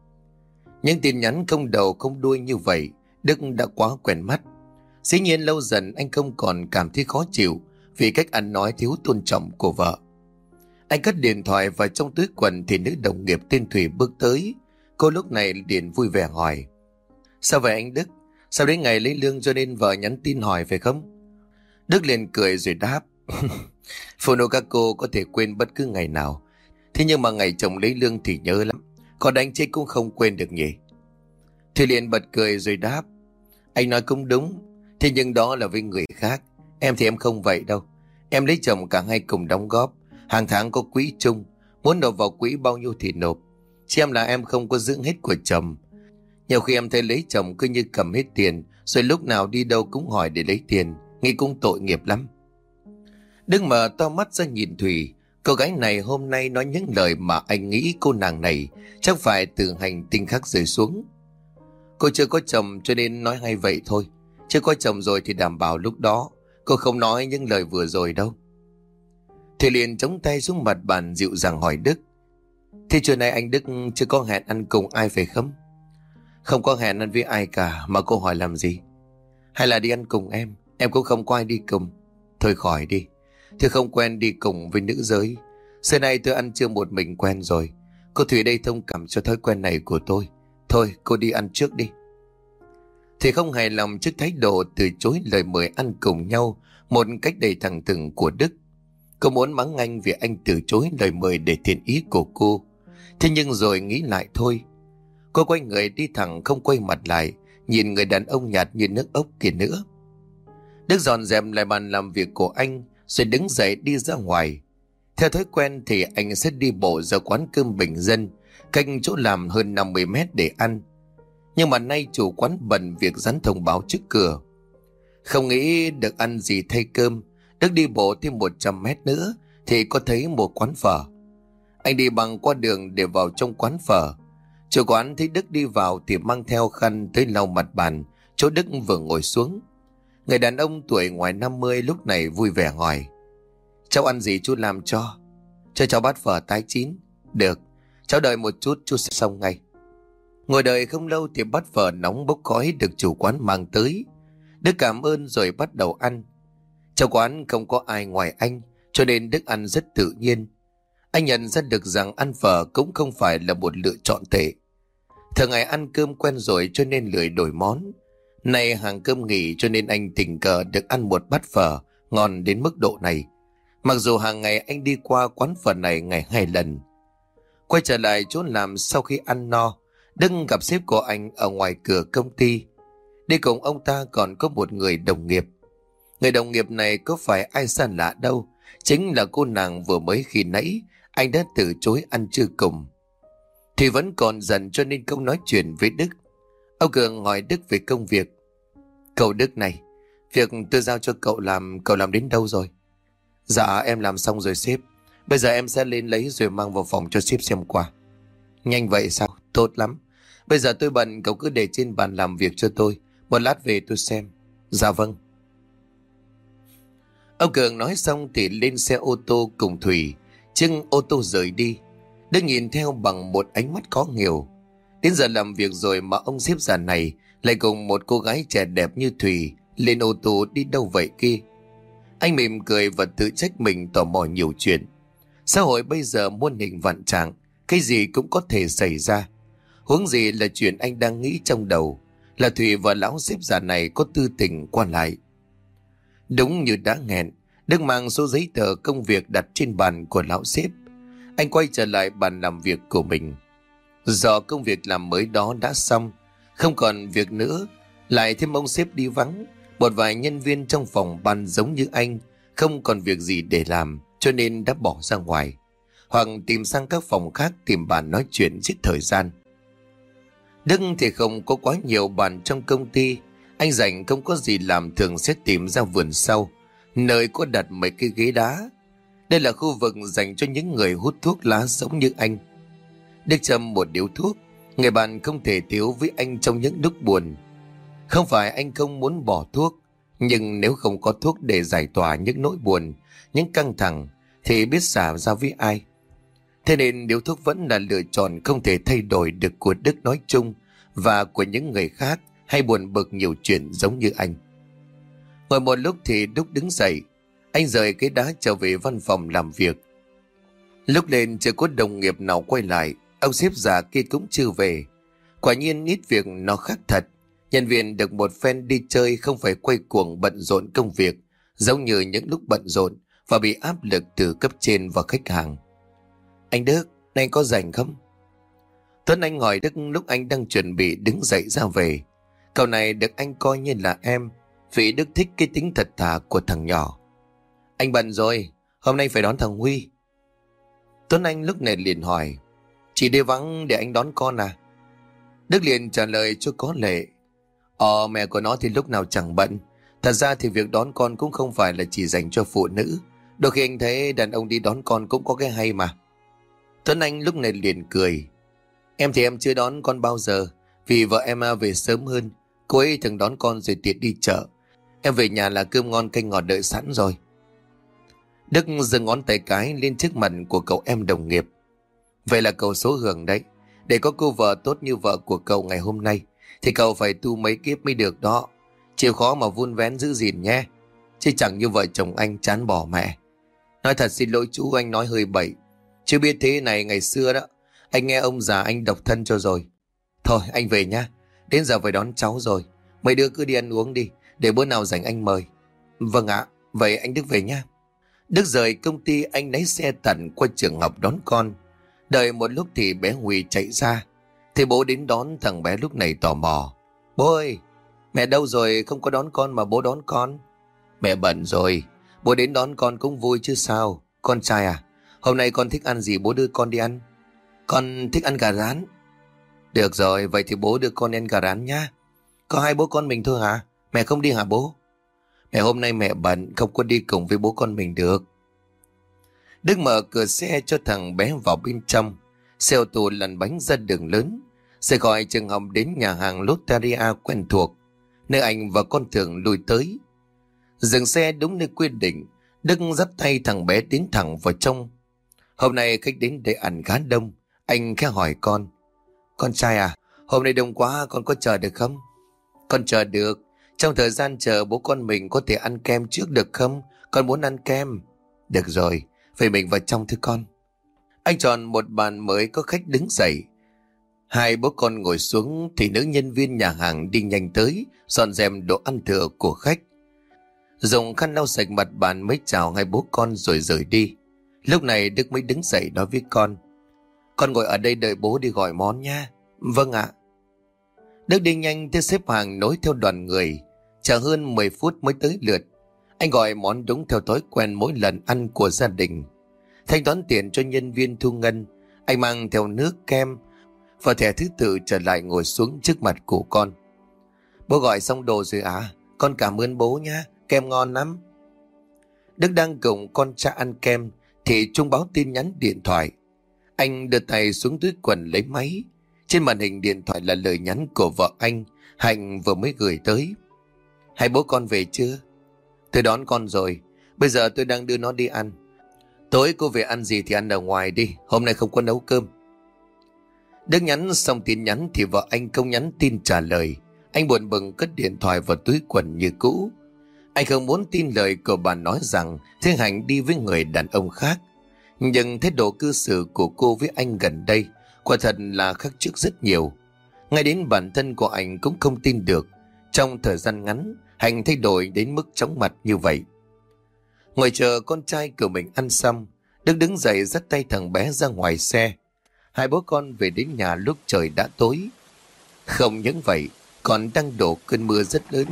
Những tin nhắn không đầu không đuôi như vậy Đức đã quá quen mắt. Dĩ nhiên lâu dần anh không còn cảm thấy khó chịu vì cách ăn nói thiếu tôn trọng của vợ. Anh cất điện thoại vào trong túi quần thì nữ đồng nghiệp tên Thủy bước tới. Cô lúc này liền vui vẻ hỏi: Sao vậy anh Đức? Sao đến ngày lấy lương cho nên vợ nhắn tin hỏi phải không? Đức liền cười rồi đáp: Phụ nữ các cô có thể quên bất cứ ngày nào, thế nhưng mà ngày chồng lấy lương thì nhớ lắm. Còn đánh chết cũng không quên được nhỉ? Thủy liền bật cười rồi đáp: Anh nói cũng đúng, thế nhưng đó là với người khác. Em thì em không vậy đâu. Em lấy chồng cả hai cùng đóng góp, hàng tháng có quỹ chung, muốn nộp vào quỹ bao nhiêu thì nộp. Chỉ em là em không có giữ hết của chồng. Nhiều khi em thấy lấy chồng cứ như cầm hết tiền, rồi lúc nào đi đâu cũng hỏi để lấy tiền, nghĩ cũng tội nghiệp lắm. Đức mở to mắt ra nhìn Thủy. Cô gái này hôm nay nói những lời mà anh nghĩ cô nàng này chắc phải từ hành tinh khác rơi xuống. Cô chưa có chồng cho nên nói hay vậy thôi. Chưa có chồng rồi thì đảm bảo lúc đó cô không nói những lời vừa rồi đâu. Thủy liền chống tay xuống mặt bàn dịu dàng hỏi Đức: Thế trưa nay anh Đức chưa có hẹn ăn cùng ai phải không? Không có hẹn ăn với ai cả, mà cô hỏi làm gì? Hay là đi ăn cùng em? Em cũng không có ai đi cùng. Thôi khỏi đi, tôi không quen đi cùng với nữ giới. Xưa nay tôi ăn trưa một mình quen rồi. Cô Thủy đây thông cảm cho thói quen này của tôi. Thôi cô đi ăn trước đi. Thì không hài lòng trước thái độ từ chối lời mời ăn cùng nhau một cách đầy thẳng thừng của Đức. Cô muốn mắng anh vì anh từ chối lời mời để thiện ý của cô. Thế nhưng rồi nghĩ lại thôi. Cô quay người đi thẳng không quay mặt lại, nhìn người đàn ông nhạt như nước ốc kia nữa. Đức dọn dẹp lại bàn làm việc của anh rồi đứng dậy đi ra ngoài. Theo thói quen thì anh sẽ đi bộ ra quán cơm bình dân cách chỗ làm hơn năm mươi mét để ăn. Nhưng mà nay chủ quán bận việc dán thông báo trước cửa. Không nghĩ được ăn gì thay cơm, Đức đi bộ thêm một trăm mét nữa thì có thấy một quán phở. Anh đi băng qua đường để vào trong quán phở. Chủ quán thấy Đức đi vào thì mang theo khăn tới lau mặt bàn chỗ Đức vừa ngồi xuống. Người đàn ông tuổi ngoài năm mươi lúc này vui vẻ hỏi: Cháu ăn gì chú làm cho? Cho cháu bát phở tái chín. Được, cháu đợi một chút chú sẽ xong ngay. Ngồi đợi không lâu thì bát phở nóng bốc khói được chủ quán mang tới. Đức cảm ơn rồi bắt đầu ăn. Trong quán không có ai ngoài anh cho nên Đức ăn rất tự nhiên. Anh nhận ra được rằng ăn phở cũng không phải là một lựa chọn tệ. Thường ngày ăn cơm quen rồi cho nên lười đổi món. Nay hàng cơm nghỉ cho nên anh tình cờ được ăn một bát phở ngon đến mức độ này. Mặc dù hàng ngày anh đi qua quán phở này ngày hai lần. Quay trở lại chỗ làm sau khi ăn no, Đức gặp sếp của anh ở ngoài cửa công ty. Đi cùng ông ta còn có một người đồng nghiệp. Người đồng nghiệp này có phải ai xa lạ đâu, chính là cô nàng vừa mới khi nãy anh đã từ chối ăn trưa cùng. Thì vẫn còn giận cho nên không nói chuyện với Đức. Ông Cường hỏi Đức về công việc. Cậu Đức này, việc tôi giao cho cậu làm, cậu làm đến đâu rồi? Dạ em làm xong rồi sếp. Bây giờ em sẽ lên lấy rồi mang vào phòng cho sếp xem qua. Nhanh vậy sao? Tốt lắm. Bây giờ tôi bận, cậu cứ để trên bàn làm việc cho tôi. Một lát về tôi xem. Dạ vâng. Ông Cường nói xong thì lên xe ô tô cùng Thủy. Chiếc ô tô rời đi. Đức nhìn theo bằng một ánh mắt khó hiểu. Đến giờ làm việc rồi mà ông sếp già này lại cùng một cô gái trẻ đẹp như Thủy lên ô tô đi đâu vậy kia? Anh mỉm cười và tự trách mình tò mò nhiều chuyện. Xã hội bây giờ muôn hình vạn trạng, cái gì cũng có thể xảy ra. Huống gì là chuyện anh đang nghĩ trong đầu là Thủy và lão sếp già này có tư tình qua lại. Đúng như đã hẹn, Đức mang số giấy tờ công việc đặt trên bàn của lão sếp. Anh quay trở lại bàn làm việc của mình. Do công việc làm mới đó đã xong, không còn việc nữa, Lại thêm ông sếp đi vắng, một vài nhân viên trong phòng ban giống như anh không còn việc gì để làm, cho nên đã bỏ ra ngoài, hoặc tìm sang các phòng khác tìm bạn nói chuyện giết thời gian. Đức thì không có quá nhiều bạn trong công ty. Anh rảnh không có gì làm thường sẽ tìm ra vườn sau, nơi có đặt mấy cái ghế đá. Đây là khu vực dành cho những người hút thuốc lá giống như anh. Đức châm một điếu thuốc, người bạn không thể thiếu với anh trong những lúc buồn. Không phải anh không muốn bỏ thuốc, nhưng nếu không có thuốc để giải tỏa những nỗi buồn, những căng thẳng, thì biết xả ra với ai. Thế nên điếu thuốc vẫn là lựa chọn không thể thay đổi được của Đức nói chung và của những người khác hay buồn bực nhiều chuyện giống như anh. Ngồi một lúc thì Đức đứng dậy. Anh rời cái đá trở về văn phòng làm việc. Lúc lên chưa có đồng nghiệp nào quay lại, ông sếp già kia cũng chưa về. Quả nhiên ít việc nó khác thật. Nhân viên được một phen đi chơi không phải quay cuồng bận rộn công việc giống như những lúc bận rộn và bị áp lực từ cấp trên và khách hàng. Anh Đức, anh có rảnh không? Tuấn Anh hỏi Đức lúc anh đang chuẩn bị đứng dậy ra về. Cậu này được anh coi như là em, vì Đức thích cái tính thật thà của thằng nhỏ. Anh bận rồi, hôm nay phải đón thằng Huy. Tuấn Anh lúc này liền hỏi, chị đi vắng để anh đón con à? Đức liền trả lời cho có lệ. Ờ, mẹ của nó thì lúc nào chẳng bận. Thật ra thì việc đón con cũng không phải là chỉ dành cho phụ nữ. Đôi khi anh thấy đàn ông đi đón con cũng có cái hay mà. Tuấn Anh lúc này liền cười. Em thì em chưa đón con bao giờ, vì vợ em về sớm hơn. Cô ấy thường đón con rồi tiện đi chợ. Em về nhà là cơm ngon canh ngọt đợi sẵn rồi. Đức giơ ngón tay cái lên trước mặt của cậu em đồng nghiệp. Vậy là cậu số hưởng đấy. Để có cô vợ tốt như vợ của cậu ngày hôm nay thì cậu phải tu mấy kiếp mới được đó. Chịu khó mà vun vén giữ gìn nhé. Chứ chẳng như vợ chồng anh chán bỏ mẹ. Nói thật xin lỗi chú, anh nói hơi bậy. Chưa biết thế này ngày xưa đó, anh nghe ông già anh độc thân cho rồi. Thôi anh về nhá, đến giờ phải đón cháu rồi. Mấy đứa cứ đi ăn uống đi, để bữa nào rảnh anh mời. Vâng ạ, vậy anh Đức về nhá. Đức rời công ty, anh lái xe tận qua trường học đón con. Đợi một lúc thì bé Huy chạy ra. Thì bố đến đón, thằng bé lúc này tò mò. Bố ơi, mẹ đâu rồi, không có đón con mà bố đón con? Mẹ bận rồi, bố đến đón con cũng vui chứ sao. Con trai à, hôm nay con thích ăn gì bố đưa con đi ăn? Con thích ăn gà rán. Được rồi, vậy thì bố đưa con ăn gà rán nhá. Có hai bố con mình thôi hả? Mẹ không đi hả bố? Mẹ hôm nay mẹ bận, không có đi cùng với bố con mình được. Đức mở cửa xe cho thằng bé vào bên trong. Xe ô tô lăn bánh ra đường lớn, sẽ gọi trường học đến nhà hàng Lotteria quen thuộc, nơi anh và con thường lui tới. Dừng xe đúng nơi quy định, Đức dắt tay thằng bé tiến thẳng vào trong. Hôm nay khách đến để ăn khá đông. Anh khẽ hỏi con. Con trai à, hôm nay đông quá, con có chờ được không? Con chờ được. Trong thời gian chờ bố con mình có thể ăn kem trước được không? Con muốn ăn kem. Được rồi, vậy mình vào trong thưa con. Anh chọn một bàn mới có khách đứng dậy. Hai bố con ngồi xuống thì nữ nhân viên nhà hàng đi nhanh tới, dọn dẹp đồ ăn thừa của khách. Dùng khăn lau sạch mặt bàn mới chào hai bố con rồi rời đi. Lúc này Đức mới đứng dậy nói với con. Con ngồi ở đây đợi bố đi gọi món nha. Vâng ạ. Đức đi nhanh tới xếp hàng nối theo đoàn người. Chờ hơn mười phút mới tới lượt. Anh gọi món đúng theo thói quen mỗi lần ăn của gia đình. Thanh toán tiền cho nhân viên thu ngân. Anh mang theo nước, kem và thẻ thứ tự trở lại ngồi xuống trước mặt của con. Bố gọi xong đồ rồi à? Con cảm ơn bố nhá, kem ngon lắm. Đức đang cùng con trai ăn kem thì chuông báo tin nhắn điện thoại. Anh đưa tay xuống túi quần lấy máy. Trên màn hình điện thoại là lời nhắn của vợ anh, Hạnh vừa mới gửi tới. Hai bố con về chưa? Tôi đón con rồi, bây giờ tôi đang đưa nó đi ăn. Tối cô về ăn gì thì ăn ở ngoài đi, hôm nay không có nấu cơm. Đức nhắn xong tin nhắn thì vợ anh không nhắn tin trả lời. Anh buồn bực cất điện thoại vào túi quần như cũ. Anh không muốn tin lời của bà nói rằng Thiên Hạnh đi với người đàn ông khác. Nhưng thái độ cư xử của cô với anh gần đây quả thật là khác trước rất nhiều. Ngay đến bản thân của anh cũng không tin được trong thời gian ngắn Hạnh thay đổi đến mức chóng mặt như vậy. Ngồi chờ con trai của mình ăn xong, Đức đứng dậy dắt tay thằng bé ra ngoài xe. Hai bố con về đến nhà lúc trời đã tối. Không những vậy, còn đang đổ cơn mưa rất lớn.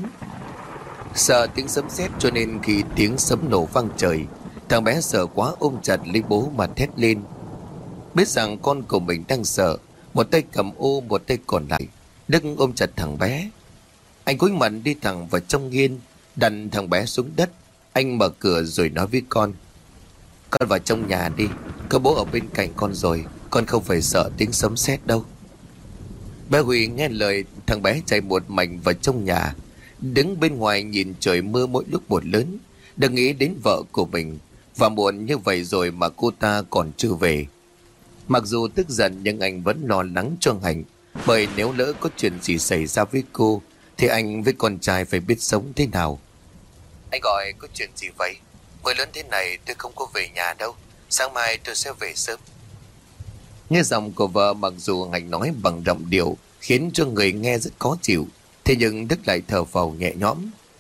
Sợ tiếng sấm sét cho nên khi tiếng sấm nổ vang trời, thằng bé sợ quá ôm chặt lấy bố mà thét lên. Biết rằng con của mình đang sợ, một tay cầm ô, một tay còn lại Đức ôm chặt thằng bé. Anh cúi mặt đi thẳng vào trong nghiên, đặt thằng bé xuống đất. Anh mở cửa rồi nói với con: "Con vào trong nhà đi, có bố ở bên cạnh con rồi, con không phải sợ tiếng sấm sét đâu." Bé Huy nghe lời, thằng bé chạy một mạch vào trong nhà, đứng bên ngoài nhìn trời mưa mỗi lúc một lớn, đừng nghĩ đến vợ của mình. Và muộn như vậy rồi mà cô ta còn chưa về. Mặc dù tức giận nhưng anh vẫn lo lắng cho Hạnh, bởi nếu lỡ có chuyện gì xảy ra với cô thì anh với con trai phải biết sống thế nào. "Anh gọi có chuyện gì vậy? Mưa lớn thế này tôi không có về nhà đâu, sáng mai tôi sẽ về sớm." Nghe giọng của vợ, mặc dù Hạnh nói bằng giọng điệu khiến cho người nghe rất khó chịu, thế nhưng Đức lại thở phào nhẹ nhõm.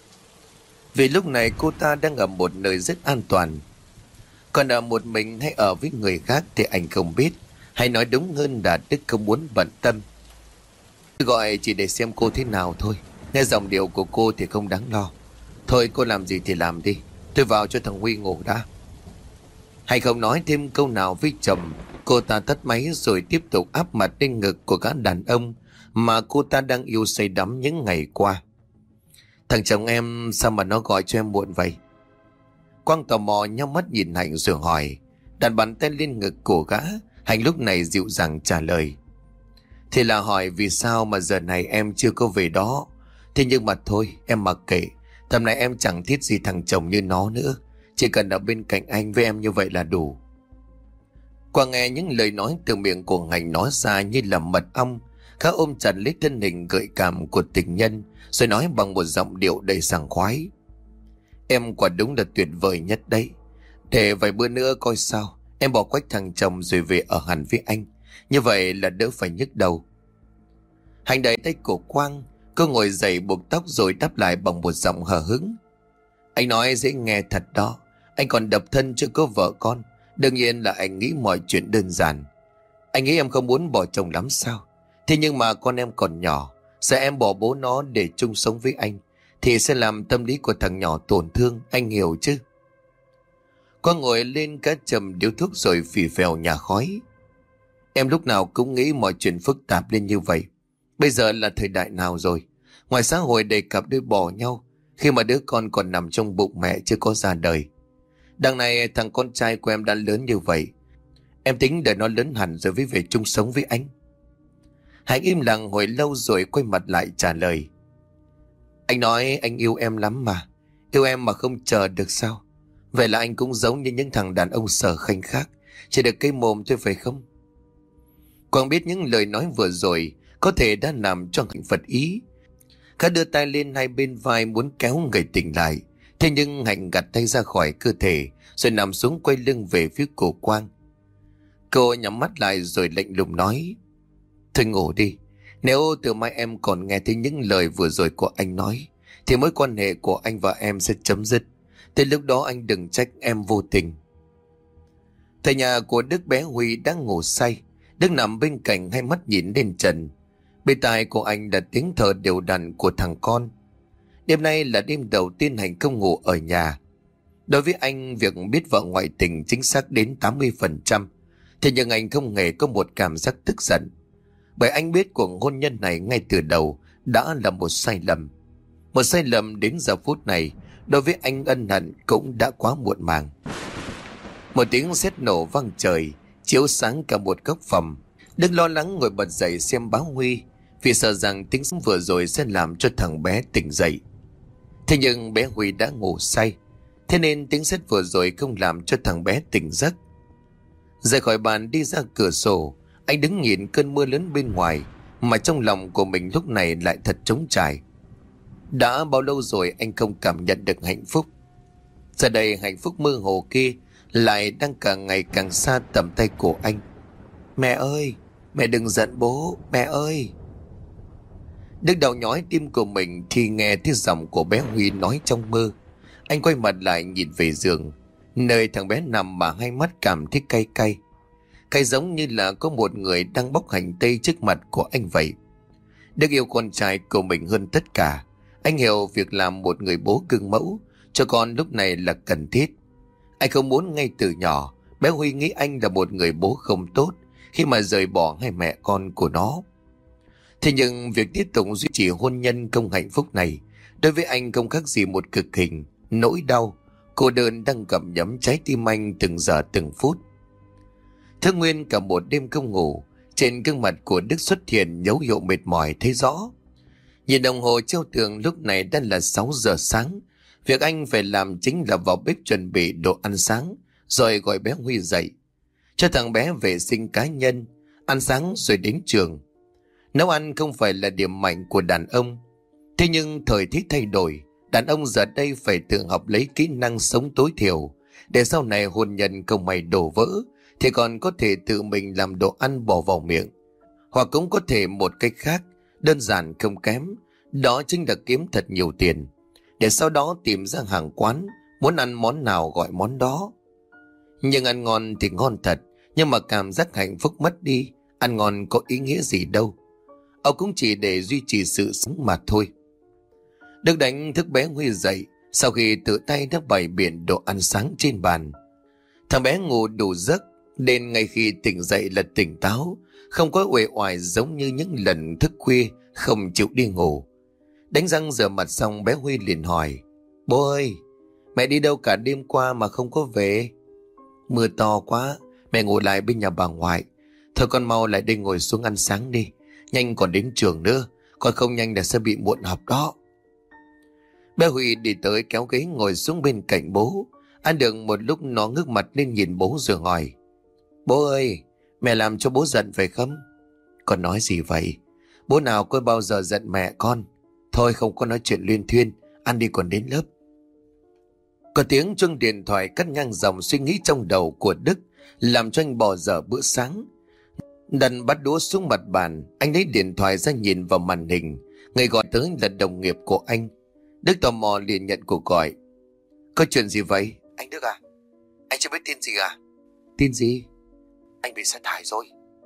Vì lúc này cô ta đang ở một nơi rất an toàn. Còn ở một mình hay ở với người khác thì anh không biết, hay nói đúng hơn là Đức không muốn bận tâm. "Tôi gọi chỉ để xem cô thế nào thôi, nghe giọng điệu của cô thì không đáng lo. Thôi cô làm gì thì làm đi, tôi vào cho thằng Huy ngủ đã." Hay không nói thêm câu nào với chồng, cô ta tắt máy rồi tiếp tục áp mặt lên ngực của gã đàn ông mà cô ta đang yêu say đắm những ngày qua. "Thằng chồng em sao mà nó gọi cho em muộn vậy?" Quang tò mò nhau mắt nhìn Hạnh rồi hỏi. Đặt bàn tay lên ngực của gã, Hạnh lúc này dịu dàng trả lời: "Thì là hỏi vì sao mà giờ này em chưa có về đó. Thế nhưng mà thôi em mặc kệ, tầm này em chẳng thiết gì thằng chồng như nó nữa, chỉ cần ở bên cạnh anh với em như vậy là đủ." Quang nghe những lời nói từ miệng của Hạnh nói ra như là mật ong, khá ôm chặt lấy thân hình gợi cảm của tình nhân, rồi nói bằng một giọng điệu đầy sảng khoái: "Em quả đúng là tuyệt vời nhất đấy. Để vài bữa nữa coi sao, em bỏ quách thằng chồng rồi về ở hẳn với anh, như vậy là đỡ phải nhức đầu." Hạnh đẩy tay của Quang, cô ngồi dậy buộc tóc rồi đáp lại bằng một giọng hờ hững: "Anh nói dễ nghe thật đó, anh còn độc thân chưa có vợ con, đương nhiên là anh nghĩ mọi chuyện đơn giản. Anh nghĩ em không muốn bỏ chồng lắm sao? Thế nhưng mà con em còn nhỏ, sợ em bỏ bố nó để chung sống với anh thì sẽ làm tâm lý của thằng nhỏ tổn thương, anh hiểu chứ?" Con ngồi lên cá chầm điếu thuốc rồi phì phèo nhả khói: "Em lúc nào cũng nghĩ mọi chuyện phức tạp lên như vậy. Bây giờ là thời đại nào rồi? Ngoài xã hội đầy cặp đôi bỏ nhau khi mà đứa con còn nằm trong bụng mẹ chưa có ra đời. Đằng này thằng con trai của em đã lớn như vậy, em tính để nó lớn hẳn rồi mới về chung sống với anh." Hạnh im lặng hồi lâu rồi quay mặt lại trả lời: "Anh nói anh yêu em lắm mà, yêu em mà không chờ được sao? Vậy là anh cũng giống như những thằng đàn ông sở khanh khác, chỉ được cái mồm thôi phải không?" Quang biết những lời nói vừa rồi có thể đã làm cho Hạnh phật ý. Khá đưa tay lên hai bên vai muốn kéo người tỉnh lại, thế nhưng Hạnh gạt tay ra khỏi cơ thể rồi nằm xuống quay lưng về phía cổ Quang. Cô nhắm mắt lại rồi lạnh lùng nói: "Thôi ngủ đi, nếu từ mai em còn nghe thấy những lời vừa rồi của anh nói thì mối quan hệ của anh và em sẽ chấm dứt. Tới lúc đó anh đừng trách em vô tình." Thầy nhà của Đức bé Huy đang ngủ say. Đức nằm bên cạnh, hai mắt nhìn lên trần. Bên tai của anh là tiếng thở đều đặn của thằng con. Đêm nay là đêm đầu tiên Hạnh không ngủ ở nhà. Đối với anh, việc biết vợ ngoại tình chính xác đến tám mươi phần trăm. Thế nhưng anh không hề có một cảm giác tức giận, bởi anh biết cuộc hôn nhân này ngay từ đầu đã là một sai lầm. Một sai lầm đến giờ phút này đối với anh ân hận cũng đã quá muộn màng. Một tiếng sét nổ vang trời, chiếu sáng cả một góc phòng. Đức lo lắng ngồi bật dậy xem báo Huy, vì sợ rằng tiếng sấm vừa rồi sẽ làm cho thằng bé tỉnh dậy. Thế nhưng bé Huy đã ngủ say, thế nên tiếng sét vừa rồi không làm cho thằng bé tỉnh giấc. Rời khỏi bàn đi ra cửa sổ, anh đứng nhìn cơn mưa lớn bên ngoài, mà trong lòng của mình lúc này lại thật trống trải. Đã bao lâu rồi anh không cảm nhận được hạnh phúc. Giờ đây hạnh phúc mơ hồ kia lại đang càng ngày càng xa tầm tay của anh. "Mẹ ơi, mẹ đừng giận bố, mẹ ơi." Đức đau nhói tim của mình khi nghe tiếng giọng của bé Huy nói trong mơ. Anh quay mặt lại nhìn về giường, nơi thằng bé nằm mà hai mắt cảm thấy cay cay. Cay giống như là có một người đang bóc hành tây trước mặt của anh vậy. Đức yêu con trai của mình hơn tất cả. Anh hiểu việc làm một người bố gương mẫu cho con lúc này là cần thiết. Anh không muốn ngay từ nhỏ bé Huy nghĩ anh là một người bố không tốt khi mà rời bỏ hai mẹ con của nó. Thế nhưng việc tiếp tục duy trì hôn nhân không hạnh phúc này đối với anh không khác gì một cực hình, nỗi đau, cô đơn đang gặm nhấm trái tim anh từng giờ từng phút. Thức nguyên cả một đêm không ngủ, trên gương mặt của Đức xuất hiện dấu hiệu mệt mỏi thấy rõ. Nhìn đồng hồ treo tường lúc này đã là sáu giờ sáng. Việc anh phải làm chính là vào bếp chuẩn bị đồ ăn sáng, rồi gọi bé Huy dậy. Cho thằng bé vệ sinh cá nhân, ăn sáng rồi đến trường. Nấu ăn không phải là điểm mạnh của đàn ông. Thế nhưng thời tiết thay đổi, đàn ông giờ đây phải tự học lấy kỹ năng sống tối thiểu, để sau này hôn nhân không may đổ vỡ, thì còn có thể tự mình làm đồ ăn bỏ vào miệng. Hoặc cũng có thể một cách khác, đơn giản không kém, đó chính là kiếm thật nhiều tiền, để sau đó tìm ra hàng quán, muốn ăn món nào gọi món đó. Nhưng ăn ngon thì ngon thật, nhưng mà cảm giác hạnh phúc mất đi, ăn ngon có ý nghĩa gì đâu. Ông cũng chỉ để duy trì sự sống mà thôi. Đức đánh thức bé Huy dậy sau khi tự tay đã bày biện đồ ăn sáng trên bàn. Thằng bé ngủ đủ giấc nên ngay khi tỉnh dậy là tỉnh táo, không có uể oải giống như những lần thức khuya không chịu đi ngủ. Đánh răng rửa mặt xong bé Huy liền hỏi: Bố ơi, mẹ đi đâu cả đêm qua mà không có về? Mưa to quá, mẹ ngủ lại bên nhà bà ngoại. Thôi con mau lại đây ngồi xuống ăn sáng đi, nhanh còn đến trường nữa, còn không nhanh là sẽ bị muộn học đó. Bé Huy đi tới kéo ghế ngồi xuống bên cạnh bố. Ăn được một lúc nó ngước mặt lên nhìn bố rồi hỏi: Bố ơi, mẹ làm cho bố giận phải không? Con nói gì vậy? Bố nào có bao giờ giận mẹ con? Thôi không có nói chuyện luyên thuyên, ăn đi còn đến lớp. Có tiếng chuông điện thoại cắt ngang dòng suy nghĩ trong đầu của Đức, làm cho anh bỏ dở bữa sáng. Đặt bắt đũa xuống mặt bàn, anh lấy điện thoại ra nhìn vào màn hình. Người gọi tới là đồng nghiệp của anh. Đức tò mò liền nhận cuộc gọi. Có chuyện gì vậy? Anh Đức à? Anh chưa biết tin gì à? Tin gì? Anh bị sa thải rồi.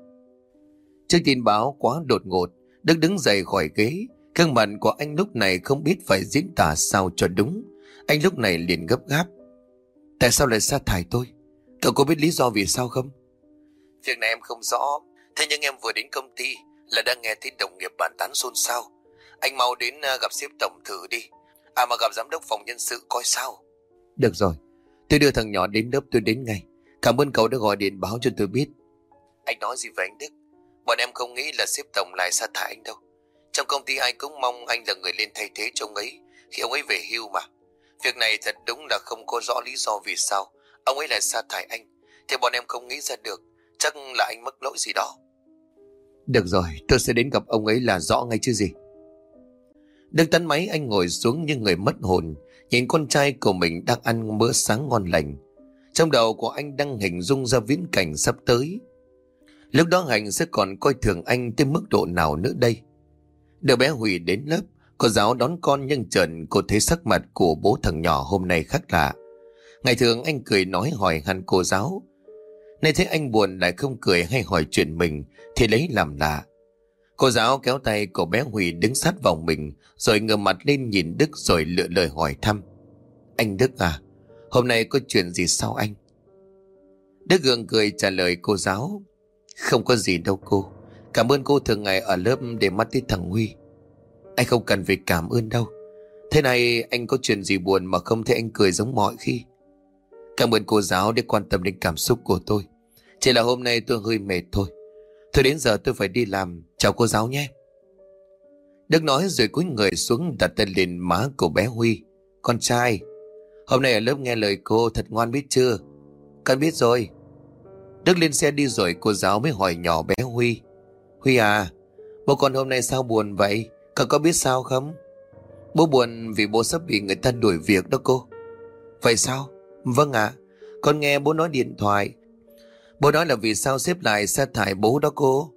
Trước tin báo quá đột ngột, Đức đứng dậy khỏi ghế. Gương mặt của anh lúc này không biết phải diễn tả sao cho đúng. Anh lúc này liền gấp gáp: Tại sao lại sa thải tôi? Cậu có biết lý do vì sao không? Việc này em không rõ. Thế nhưng em vừa đến công ty là đang nghe thấy đồng nghiệp bàn tán xôn xao. Anh mau đến gặp sếp tổng thử đi. À mà gặp giám đốc phòng nhân sự coi sao. Được rồi, tôi đưa thằng nhỏ đến lớp, tôi đến ngay. Cảm ơn cậu đã gọi điện báo cho tôi biết. Anh nói gì vậy anh Đức? Bọn em không nghĩ là sếp tổng lại sa thải anh đâu. Trong công ty ai cũng mong anh là người lên thay thế cho ông ấy khi ông ấy về hưu mà. Việc này thật đúng là không có rõ lý do vì sao ông ấy lại sa thải anh, thì bọn em không nghĩ ra được. Chắc là anh mắc lỗi gì đó. Được rồi, tôi sẽ đến gặp ông ấy là rõ ngay chứ gì. Đức tắt máy, anh ngồi xuống như người mất hồn, nhìn con trai của mình đang ăn bữa sáng ngon lành. Trong đầu của anh đang hình dung ra viễn cảnh sắp tới. Lúc đó Hạnh sẽ còn coi thường anh tới mức độ nào nữa đây? Đứa bé Huy đến lớp, cô giáo đón con nhưng chợt cô thấy sắc mặt của bố thằng nhỏ hôm nay khác lạ. Ngày thường anh cười nói hỏi han cô giáo, nay thấy anh buồn lại không cười hay hỏi chuyện mình thì lấy làm lạ. Cô giáo kéo tay của bé Huy đứng sát vào mình, rồi ngửa mặt lên nhìn Đức rồi lựa lời hỏi thăm: Anh Đức à, hôm nay có chuyện gì sao anh? Đức gượng cười trả lời cô giáo: Không có gì đâu cô, cảm ơn cô thường ngày ở lớp để mắt tới thằng Huy. Anh không cần phải cảm ơn đâu. Thế này anh có chuyện gì buồn mà không thấy anh cười giống mọi khi? Cảm ơn cô giáo để quan tâm đến cảm xúc của tôi. Chỉ là hôm nay tôi hơi mệt thôi. Thôi đến giờ tôi phải đi làm. Chào cô giáo nhé. Đức nói rồi cúi người xuống đặt tay lên má của bé Huy. Con trai, hôm nay ở lớp nghe lời cô thật ngoan biết chưa? Con biết rồi. Đức lên xe đi rồi cô giáo mới hỏi nhỏ bé Huy: Huy à, bố con hôm nay sao buồn vậy? Con có biết sao không? Bố buồn vì bố sắp bị người ta đuổi việc đó cô. Vậy sao? Vâng ạ, à, con nghe bố nói điện thoại. Bố nói là vì sao sếp lại sa thải bố đó cô.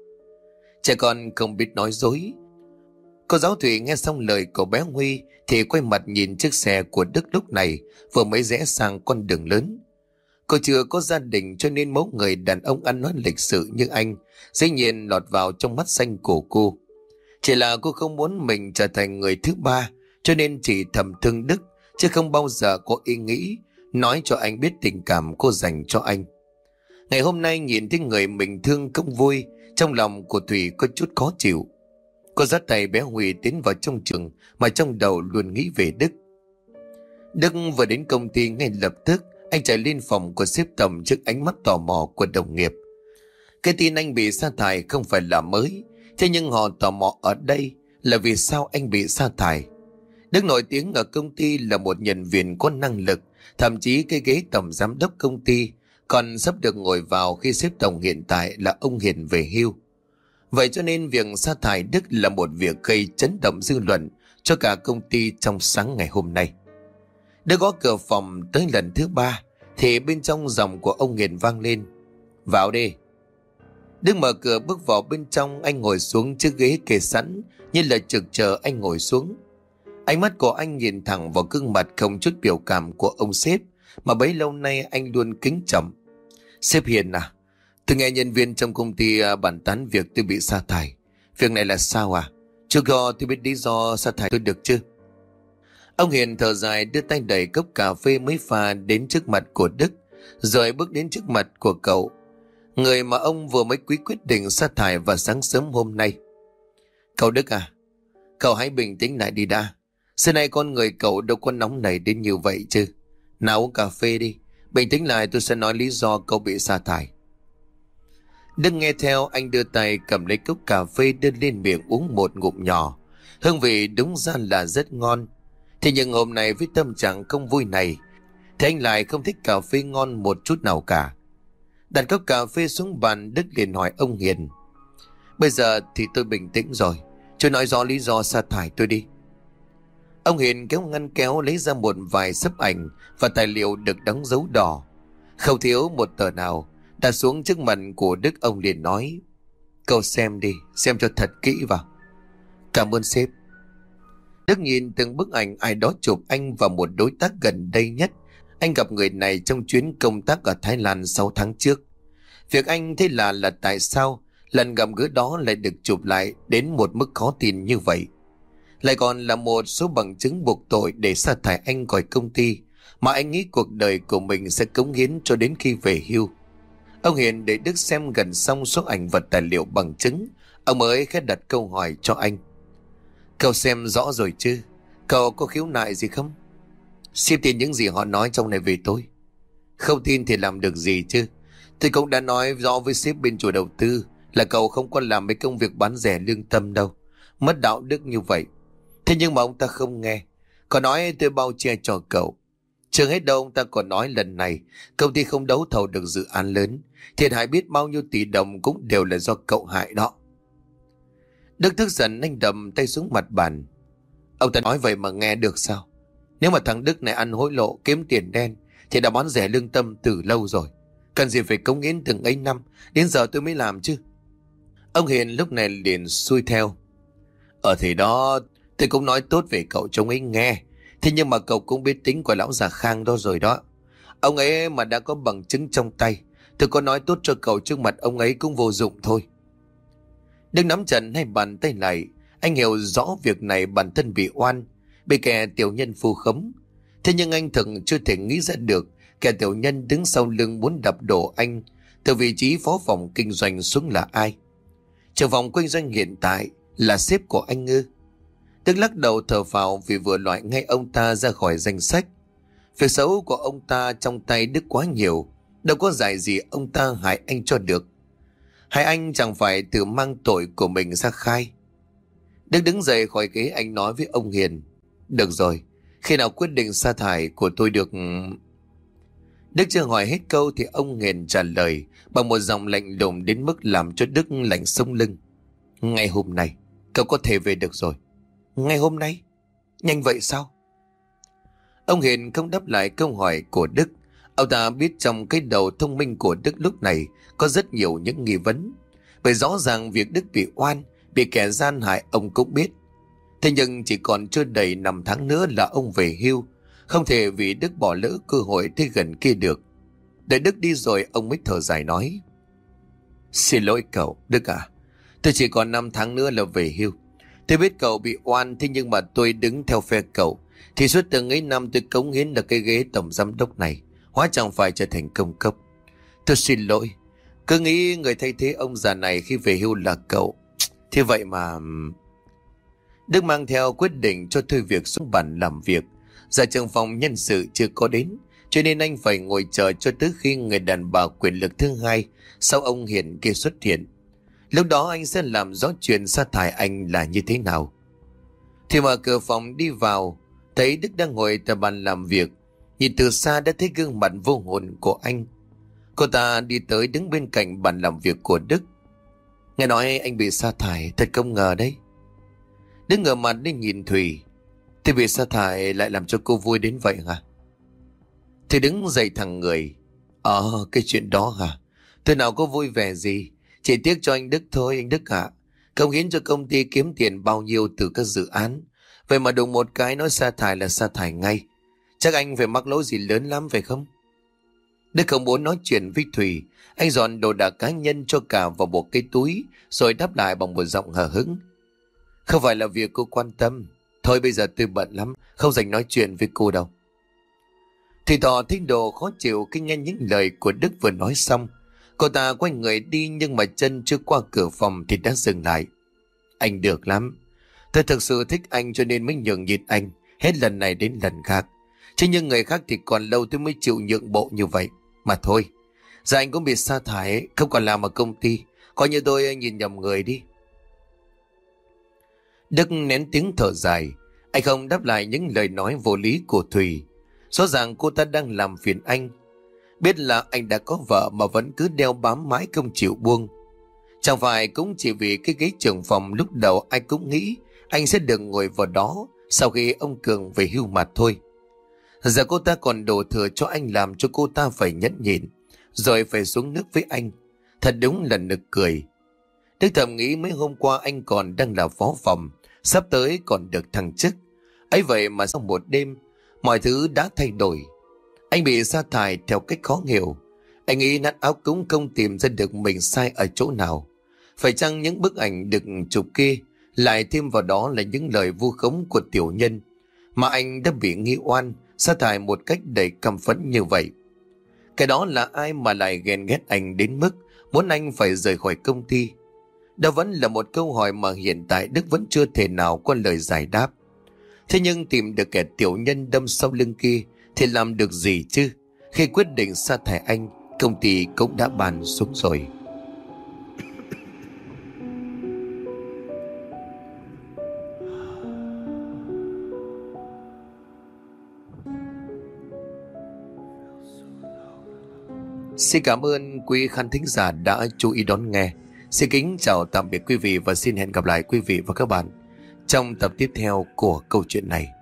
Trẻ con không biết nói dối. Cô giáo Thủy nghe xong lời của bé Huy thì quay mặt nhìn chiếc xe của Đức lúc này vừa mới rẽ sang con đường lớn. Cô chưa có gia đình cho nên mẫu người đàn ông ăn nói lịch sự như anh dĩ nhiên lọt vào trong mắt xanh của cô. Chỉ là cô không muốn mình trở thành người thứ ba, cho nên chỉ thầm thương Đức, chứ không bao giờ có ý nghĩ nói cho anh biết tình cảm cô dành cho anh. Ngày hôm nay nhìn thấy người mình thương không vui, trong lòng của Thủy có chút khó chịu. Cô dắt tay bé Huy tiến vào trong trường mà trong đầu luôn nghĩ về Đức. Đức vừa đến công ty ngay lập tức, anh chạy lên phòng của sếp Tầm trước ánh mắt tò mò của đồng nghiệp. Cái tin anh bị sa thải không phải là mới, thế nhưng họ tò mò ở đây là vì sao anh bị sa thải. Đức nổi tiếng ở công ty là một nhân viên có năng lực, thậm chí cái ghế tổng giám đốc công ty còn sắp được ngồi vào khi sếp tổng hiện tại là ông Hiền về hưu. Vậy cho nên việc sa thải Đức là một việc gây chấn động dư luận cho cả công ty trong sáng ngày hôm nay. Đức gõ cửa phòng tới lần thứ ba thì bên trong giọng của ông Hiền vang lên: "Vào đi." Đức mở cửa bước vào bên trong, anh ngồi xuống chiếc ghế kê sẵn như là trực chờ anh ngồi xuống. Ánh mắt của anh nhìn thẳng vào gương mặt không chút biểu cảm của ông sếp mà bấy lâu nay anh luôn kính trọng. "Sếp Hiền à, tôi nghe nhân viên trong công ty bàn tán việc tôi bị sa thải. Việc này là sao à? Chưa có tôi biết lý do sa thải tôi được chứ?" Ông Hiền thở dài đưa tay đẩy cốc cà phê mới pha đến trước mặt của Đức, rồi bước đến trước mặt của cậu, người mà ông vừa mới quý quyết định sa thải vào sáng sớm hôm nay. "Cậu Đức à, cậu hãy bình tĩnh lại đi đã. Xưa nay con người cậu đâu có nóng nảy đến như vậy chứ. Nào uống cà phê đi, bình tĩnh lại tôi sẽ nói lý do cậu bị sa thải." Đức nghe theo, anh đưa tay cầm lấy cốc cà phê đưa lên miệng uống một ngụm nhỏ. Hương vị đúng ra là rất ngon. Thế nhưng hôm nay với tâm trạng không vui này thì anh lại không thích cà phê ngon một chút nào cả. Đặt cốc cà phê xuống bàn, Đức liền hỏi ông Hiền: "Bây giờ thì tôi bình tĩnh rồi, chú nói rõ lý do sa thải tôi đi." Ông Hiền kéo ngăn kéo lấy ra một vài xấp ảnh và tài liệu được đóng dấu đỏ, không thiếu một tờ nào, đặt xuống trước mặt của Đức. Ông liền nói: "Cậu xem đi, xem cho thật kỹ vào." "Cảm ơn sếp." Đức nhìn từng bức ảnh ai đó chụp anh và một đối tác gần đây nhất. Anh gặp người này trong chuyến công tác ở Thái Lan sáu tháng trước. Việc anh thấy lạ là tại sao lần gặp gỡ đó lại được chụp lại đến một mức khó tin như vậy. Lại còn là một số bằng chứng buộc tội để sa thải anh khỏi công ty mà anh nghĩ cuộc đời của mình sẽ cống hiến cho đến khi về hưu. Ông Hiền để Đức xem gần xong số ảnh vật tài liệu bằng chứng, ông mới khẽ đặt câu hỏi cho anh: "Cậu xem rõ rồi chứ? Cậu có khiếu nại gì không?" "Sếp tin những gì họ nói trong này về tôi." "Không tin thì làm được gì chứ? Tôi cũng đã nói rõ với sếp bên chủ đầu tư là cậu không có làm mấy công việc bán rẻ lương tâm đâu, mất đạo đức như vậy. Thế nhưng mà ông ta không nghe, còn nói tôi bao che cho cậu. Chưa hết đâu, ông ta còn nói lần này công ty không đấu thầu được dự án lớn, thiệt hại biết bao nhiêu tỷ đồng cũng đều là do cậu hại đó." Đức tức giận, anh đầm tay xuống mặt bàn. Ông ta nói vậy mà nghe được sao? Nếu mà thằng Đức này ăn hối lộ kiếm tiền đen thì đã bán rẻ lương tâm từ lâu rồi. Cần gì phải cống hiến từng ấy năm, đến giờ tôi mới làm chứ. Ông Hiền lúc này liền xuôi theo: "Ở thì đó, tôi cũng nói tốt về cậu cho ông ấy nghe. Thế nhưng mà cậu cũng biết tính của lão già Khang đó rồi đó. Ông ấy mà đã có bằng chứng trong tay, tôi có nói tốt cho cậu trước mặt ông ấy cũng vô dụng thôi." Đức nắm chặt hai bàn tay lại. Anh hiểu rõ việc này bản thân bị oan, bị kẻ tiểu nhân vu khống. Thế nhưng anh thực chưa thể nghĩ ra được kẻ tiểu nhân đứng sau lưng muốn đập đổ anh từ vị trí phó phòng kinh doanh xuống là ai. Trưởng phòng kinh doanh hiện tại là sếp của anh ư? Đức lắc đầu thở phào vì vừa loại ngay ông ta ra khỏi danh sách. Việc xấu của ông ta trong tay Đức quá nhiều, đâu có giải gì ông ta hại anh cho được. Hay anh chẳng phải tự mang tội của mình ra khai? Đức đứng dậy khỏi ghế, anh nói với ông Hiền: "Được rồi, khi nào quyết định sa thải của tôi được?" Đức chưa hỏi hết câu thì ông Hiền trả lời bằng một giọng lạnh lùng đến mức làm cho Đức lạnh sống lưng: "Ngày hôm nay cậu có thể về được rồi." "Ngày hôm nay? Nhanh vậy sao?" Ông Hiền không đáp lại câu hỏi của Đức. Ông ta biết trong cái đầu thông minh của Đức lúc này có rất nhiều những nghi vấn. Bởi rõ ràng việc Đức bị oan, bị kẻ gian hại ông cũng biết. Thế nhưng chỉ còn chưa đầy năm tháng nữa là ông về hưu, không thể vì Đức bỏ lỡ cơ hội tới gần kia được. Đợi Đức đi rồi ông mới thở dài nói: "Xin lỗi cậu, Đức à. Tôi chỉ còn năm tháng nữa là về hưu. Tôi biết cậu bị oan, thế nhưng mà tôi đứng theo phe cậu. Thì suốt từng ấy năm tôi cống hiến được cái ghế tổng giám đốc này, hóa chẳng phải trở thành công cấp. Tôi xin lỗi. Cứ nghĩ người thay thế ông già này khi về hưu là cậu. Thế vậy mà... Đức mang theo quyết định cho thôi việc xuống bàn làm việc. Giờ trưởng phòng nhân sự chưa có đến, cho nên anh phải ngồi chờ cho tới khi người đàn bà quyền lực thứ hai sau ông Hiền kia xuất hiện. Lúc đó anh sẽ làm rõ chuyện sa thải anh là như thế nào. Thì mở cửa phòng đi vào, thấy Đức đang ngồi tại bàn làm việc. Nhìn từ xa đã thấy gương mặt vô hồn của anh. Cô ta đi tới đứng bên cạnh bàn làm việc của Đức. Nghe nói anh bị sa thải, thật không ngờ đấy. Đức ngửa mặt đi nhìn Thùy. Thì bị sa thải lại làm cho cô vui đến vậy hả? Thì đứng dậy thẳng người. Ờ, cái chuyện đó hả? Tôi nào có vui vẻ gì. Chỉ tiếc cho anh Đức thôi anh Đức ạ. Công hiến cho công ty kiếm tiền bao nhiêu từ các dự án. Vậy mà đùng một cái nói sa thải là sa thải ngay. Chắc anh phải mắc lỗi gì lớn lắm phải không? Đức không muốn nói chuyện với Thùy. Anh dọn đồ đạc cá nhân cho cả vào một cái túi, rồi đáp lại bằng một giọng hờ hững. Không phải là việc cô quan tâm. Thôi bây giờ tôi bận lắm, không dành nói chuyện với cô đâu. Thì tỏ thái độ khó chịu khi nghe những lời của Đức vừa nói xong. Cô ta quay người đi, nhưng mà chân chưa qua cửa phòng thì đã dừng lại. Anh được lắm. Tôi thực sự thích anh cho nên mới nhường nhịn anh hết lần này đến lần khác. Chứ nhưng người khác thì còn lâu tôi mới chịu nhượng bộ như vậy. Mà thôi, giờ anh cũng bị sa thải, không còn làm ở công ty. Coi như tôi nhìn nhầm người đi. Đức nén tiếng thở dài. Anh không đáp lại những lời nói vô lý của Thùy. Rõ ràng cô ta đang làm phiền anh. Biết là anh đã có vợ mà vẫn cứ đeo bám mãi không chịu buông. Chẳng phải cũng chỉ vì cái ghế trưởng phòng lúc đầu ai cũng nghĩ anh sẽ được ngồi vào đó sau khi ông Cường về hưu mà thôi. Giờ cô ta còn đổ thừa cho anh làm cho cô ta phải nhẫn nhịn, rồi phải xuống nước với anh. Thật đúng là nực cười. Đức thầm nghĩ mấy hôm qua anh còn đang là phó phòng, sắp tới còn được thăng chức. Ấy vậy mà sau một đêm, mọi thứ đã thay đổi. Anh bị sa thải theo cách khó hiểu. Anh nghĩ nát áo cũng không tìm ra được mình sai ở chỗ nào. Phải chăng những bức ảnh được chụp kia lại thêm vào đó là những lời vu khống của tiểu nhân mà anh đã bị nghi oan, sa thải một cách đầy căm phẫn như vậy? Cái đó là ai mà lại ghen ghét anh đến mức muốn anh phải rời khỏi công ty? Đó vẫn là một câu hỏi mà hiện tại Đức vẫn chưa thể nào có lời giải đáp. Thế nhưng tìm được kẻ tiểu nhân đâm sau lưng kia thì làm được gì chứ? Khi quyết định sa thải anh, công ty cũng đã bàn xuống rồi. Xin cảm ơn quý khán thính giả đã chú ý đón nghe. Xin kính chào tạm biệt quý vị và xin hẹn gặp lại quý vị và các bạn trong tập tiếp theo của câu chuyện này.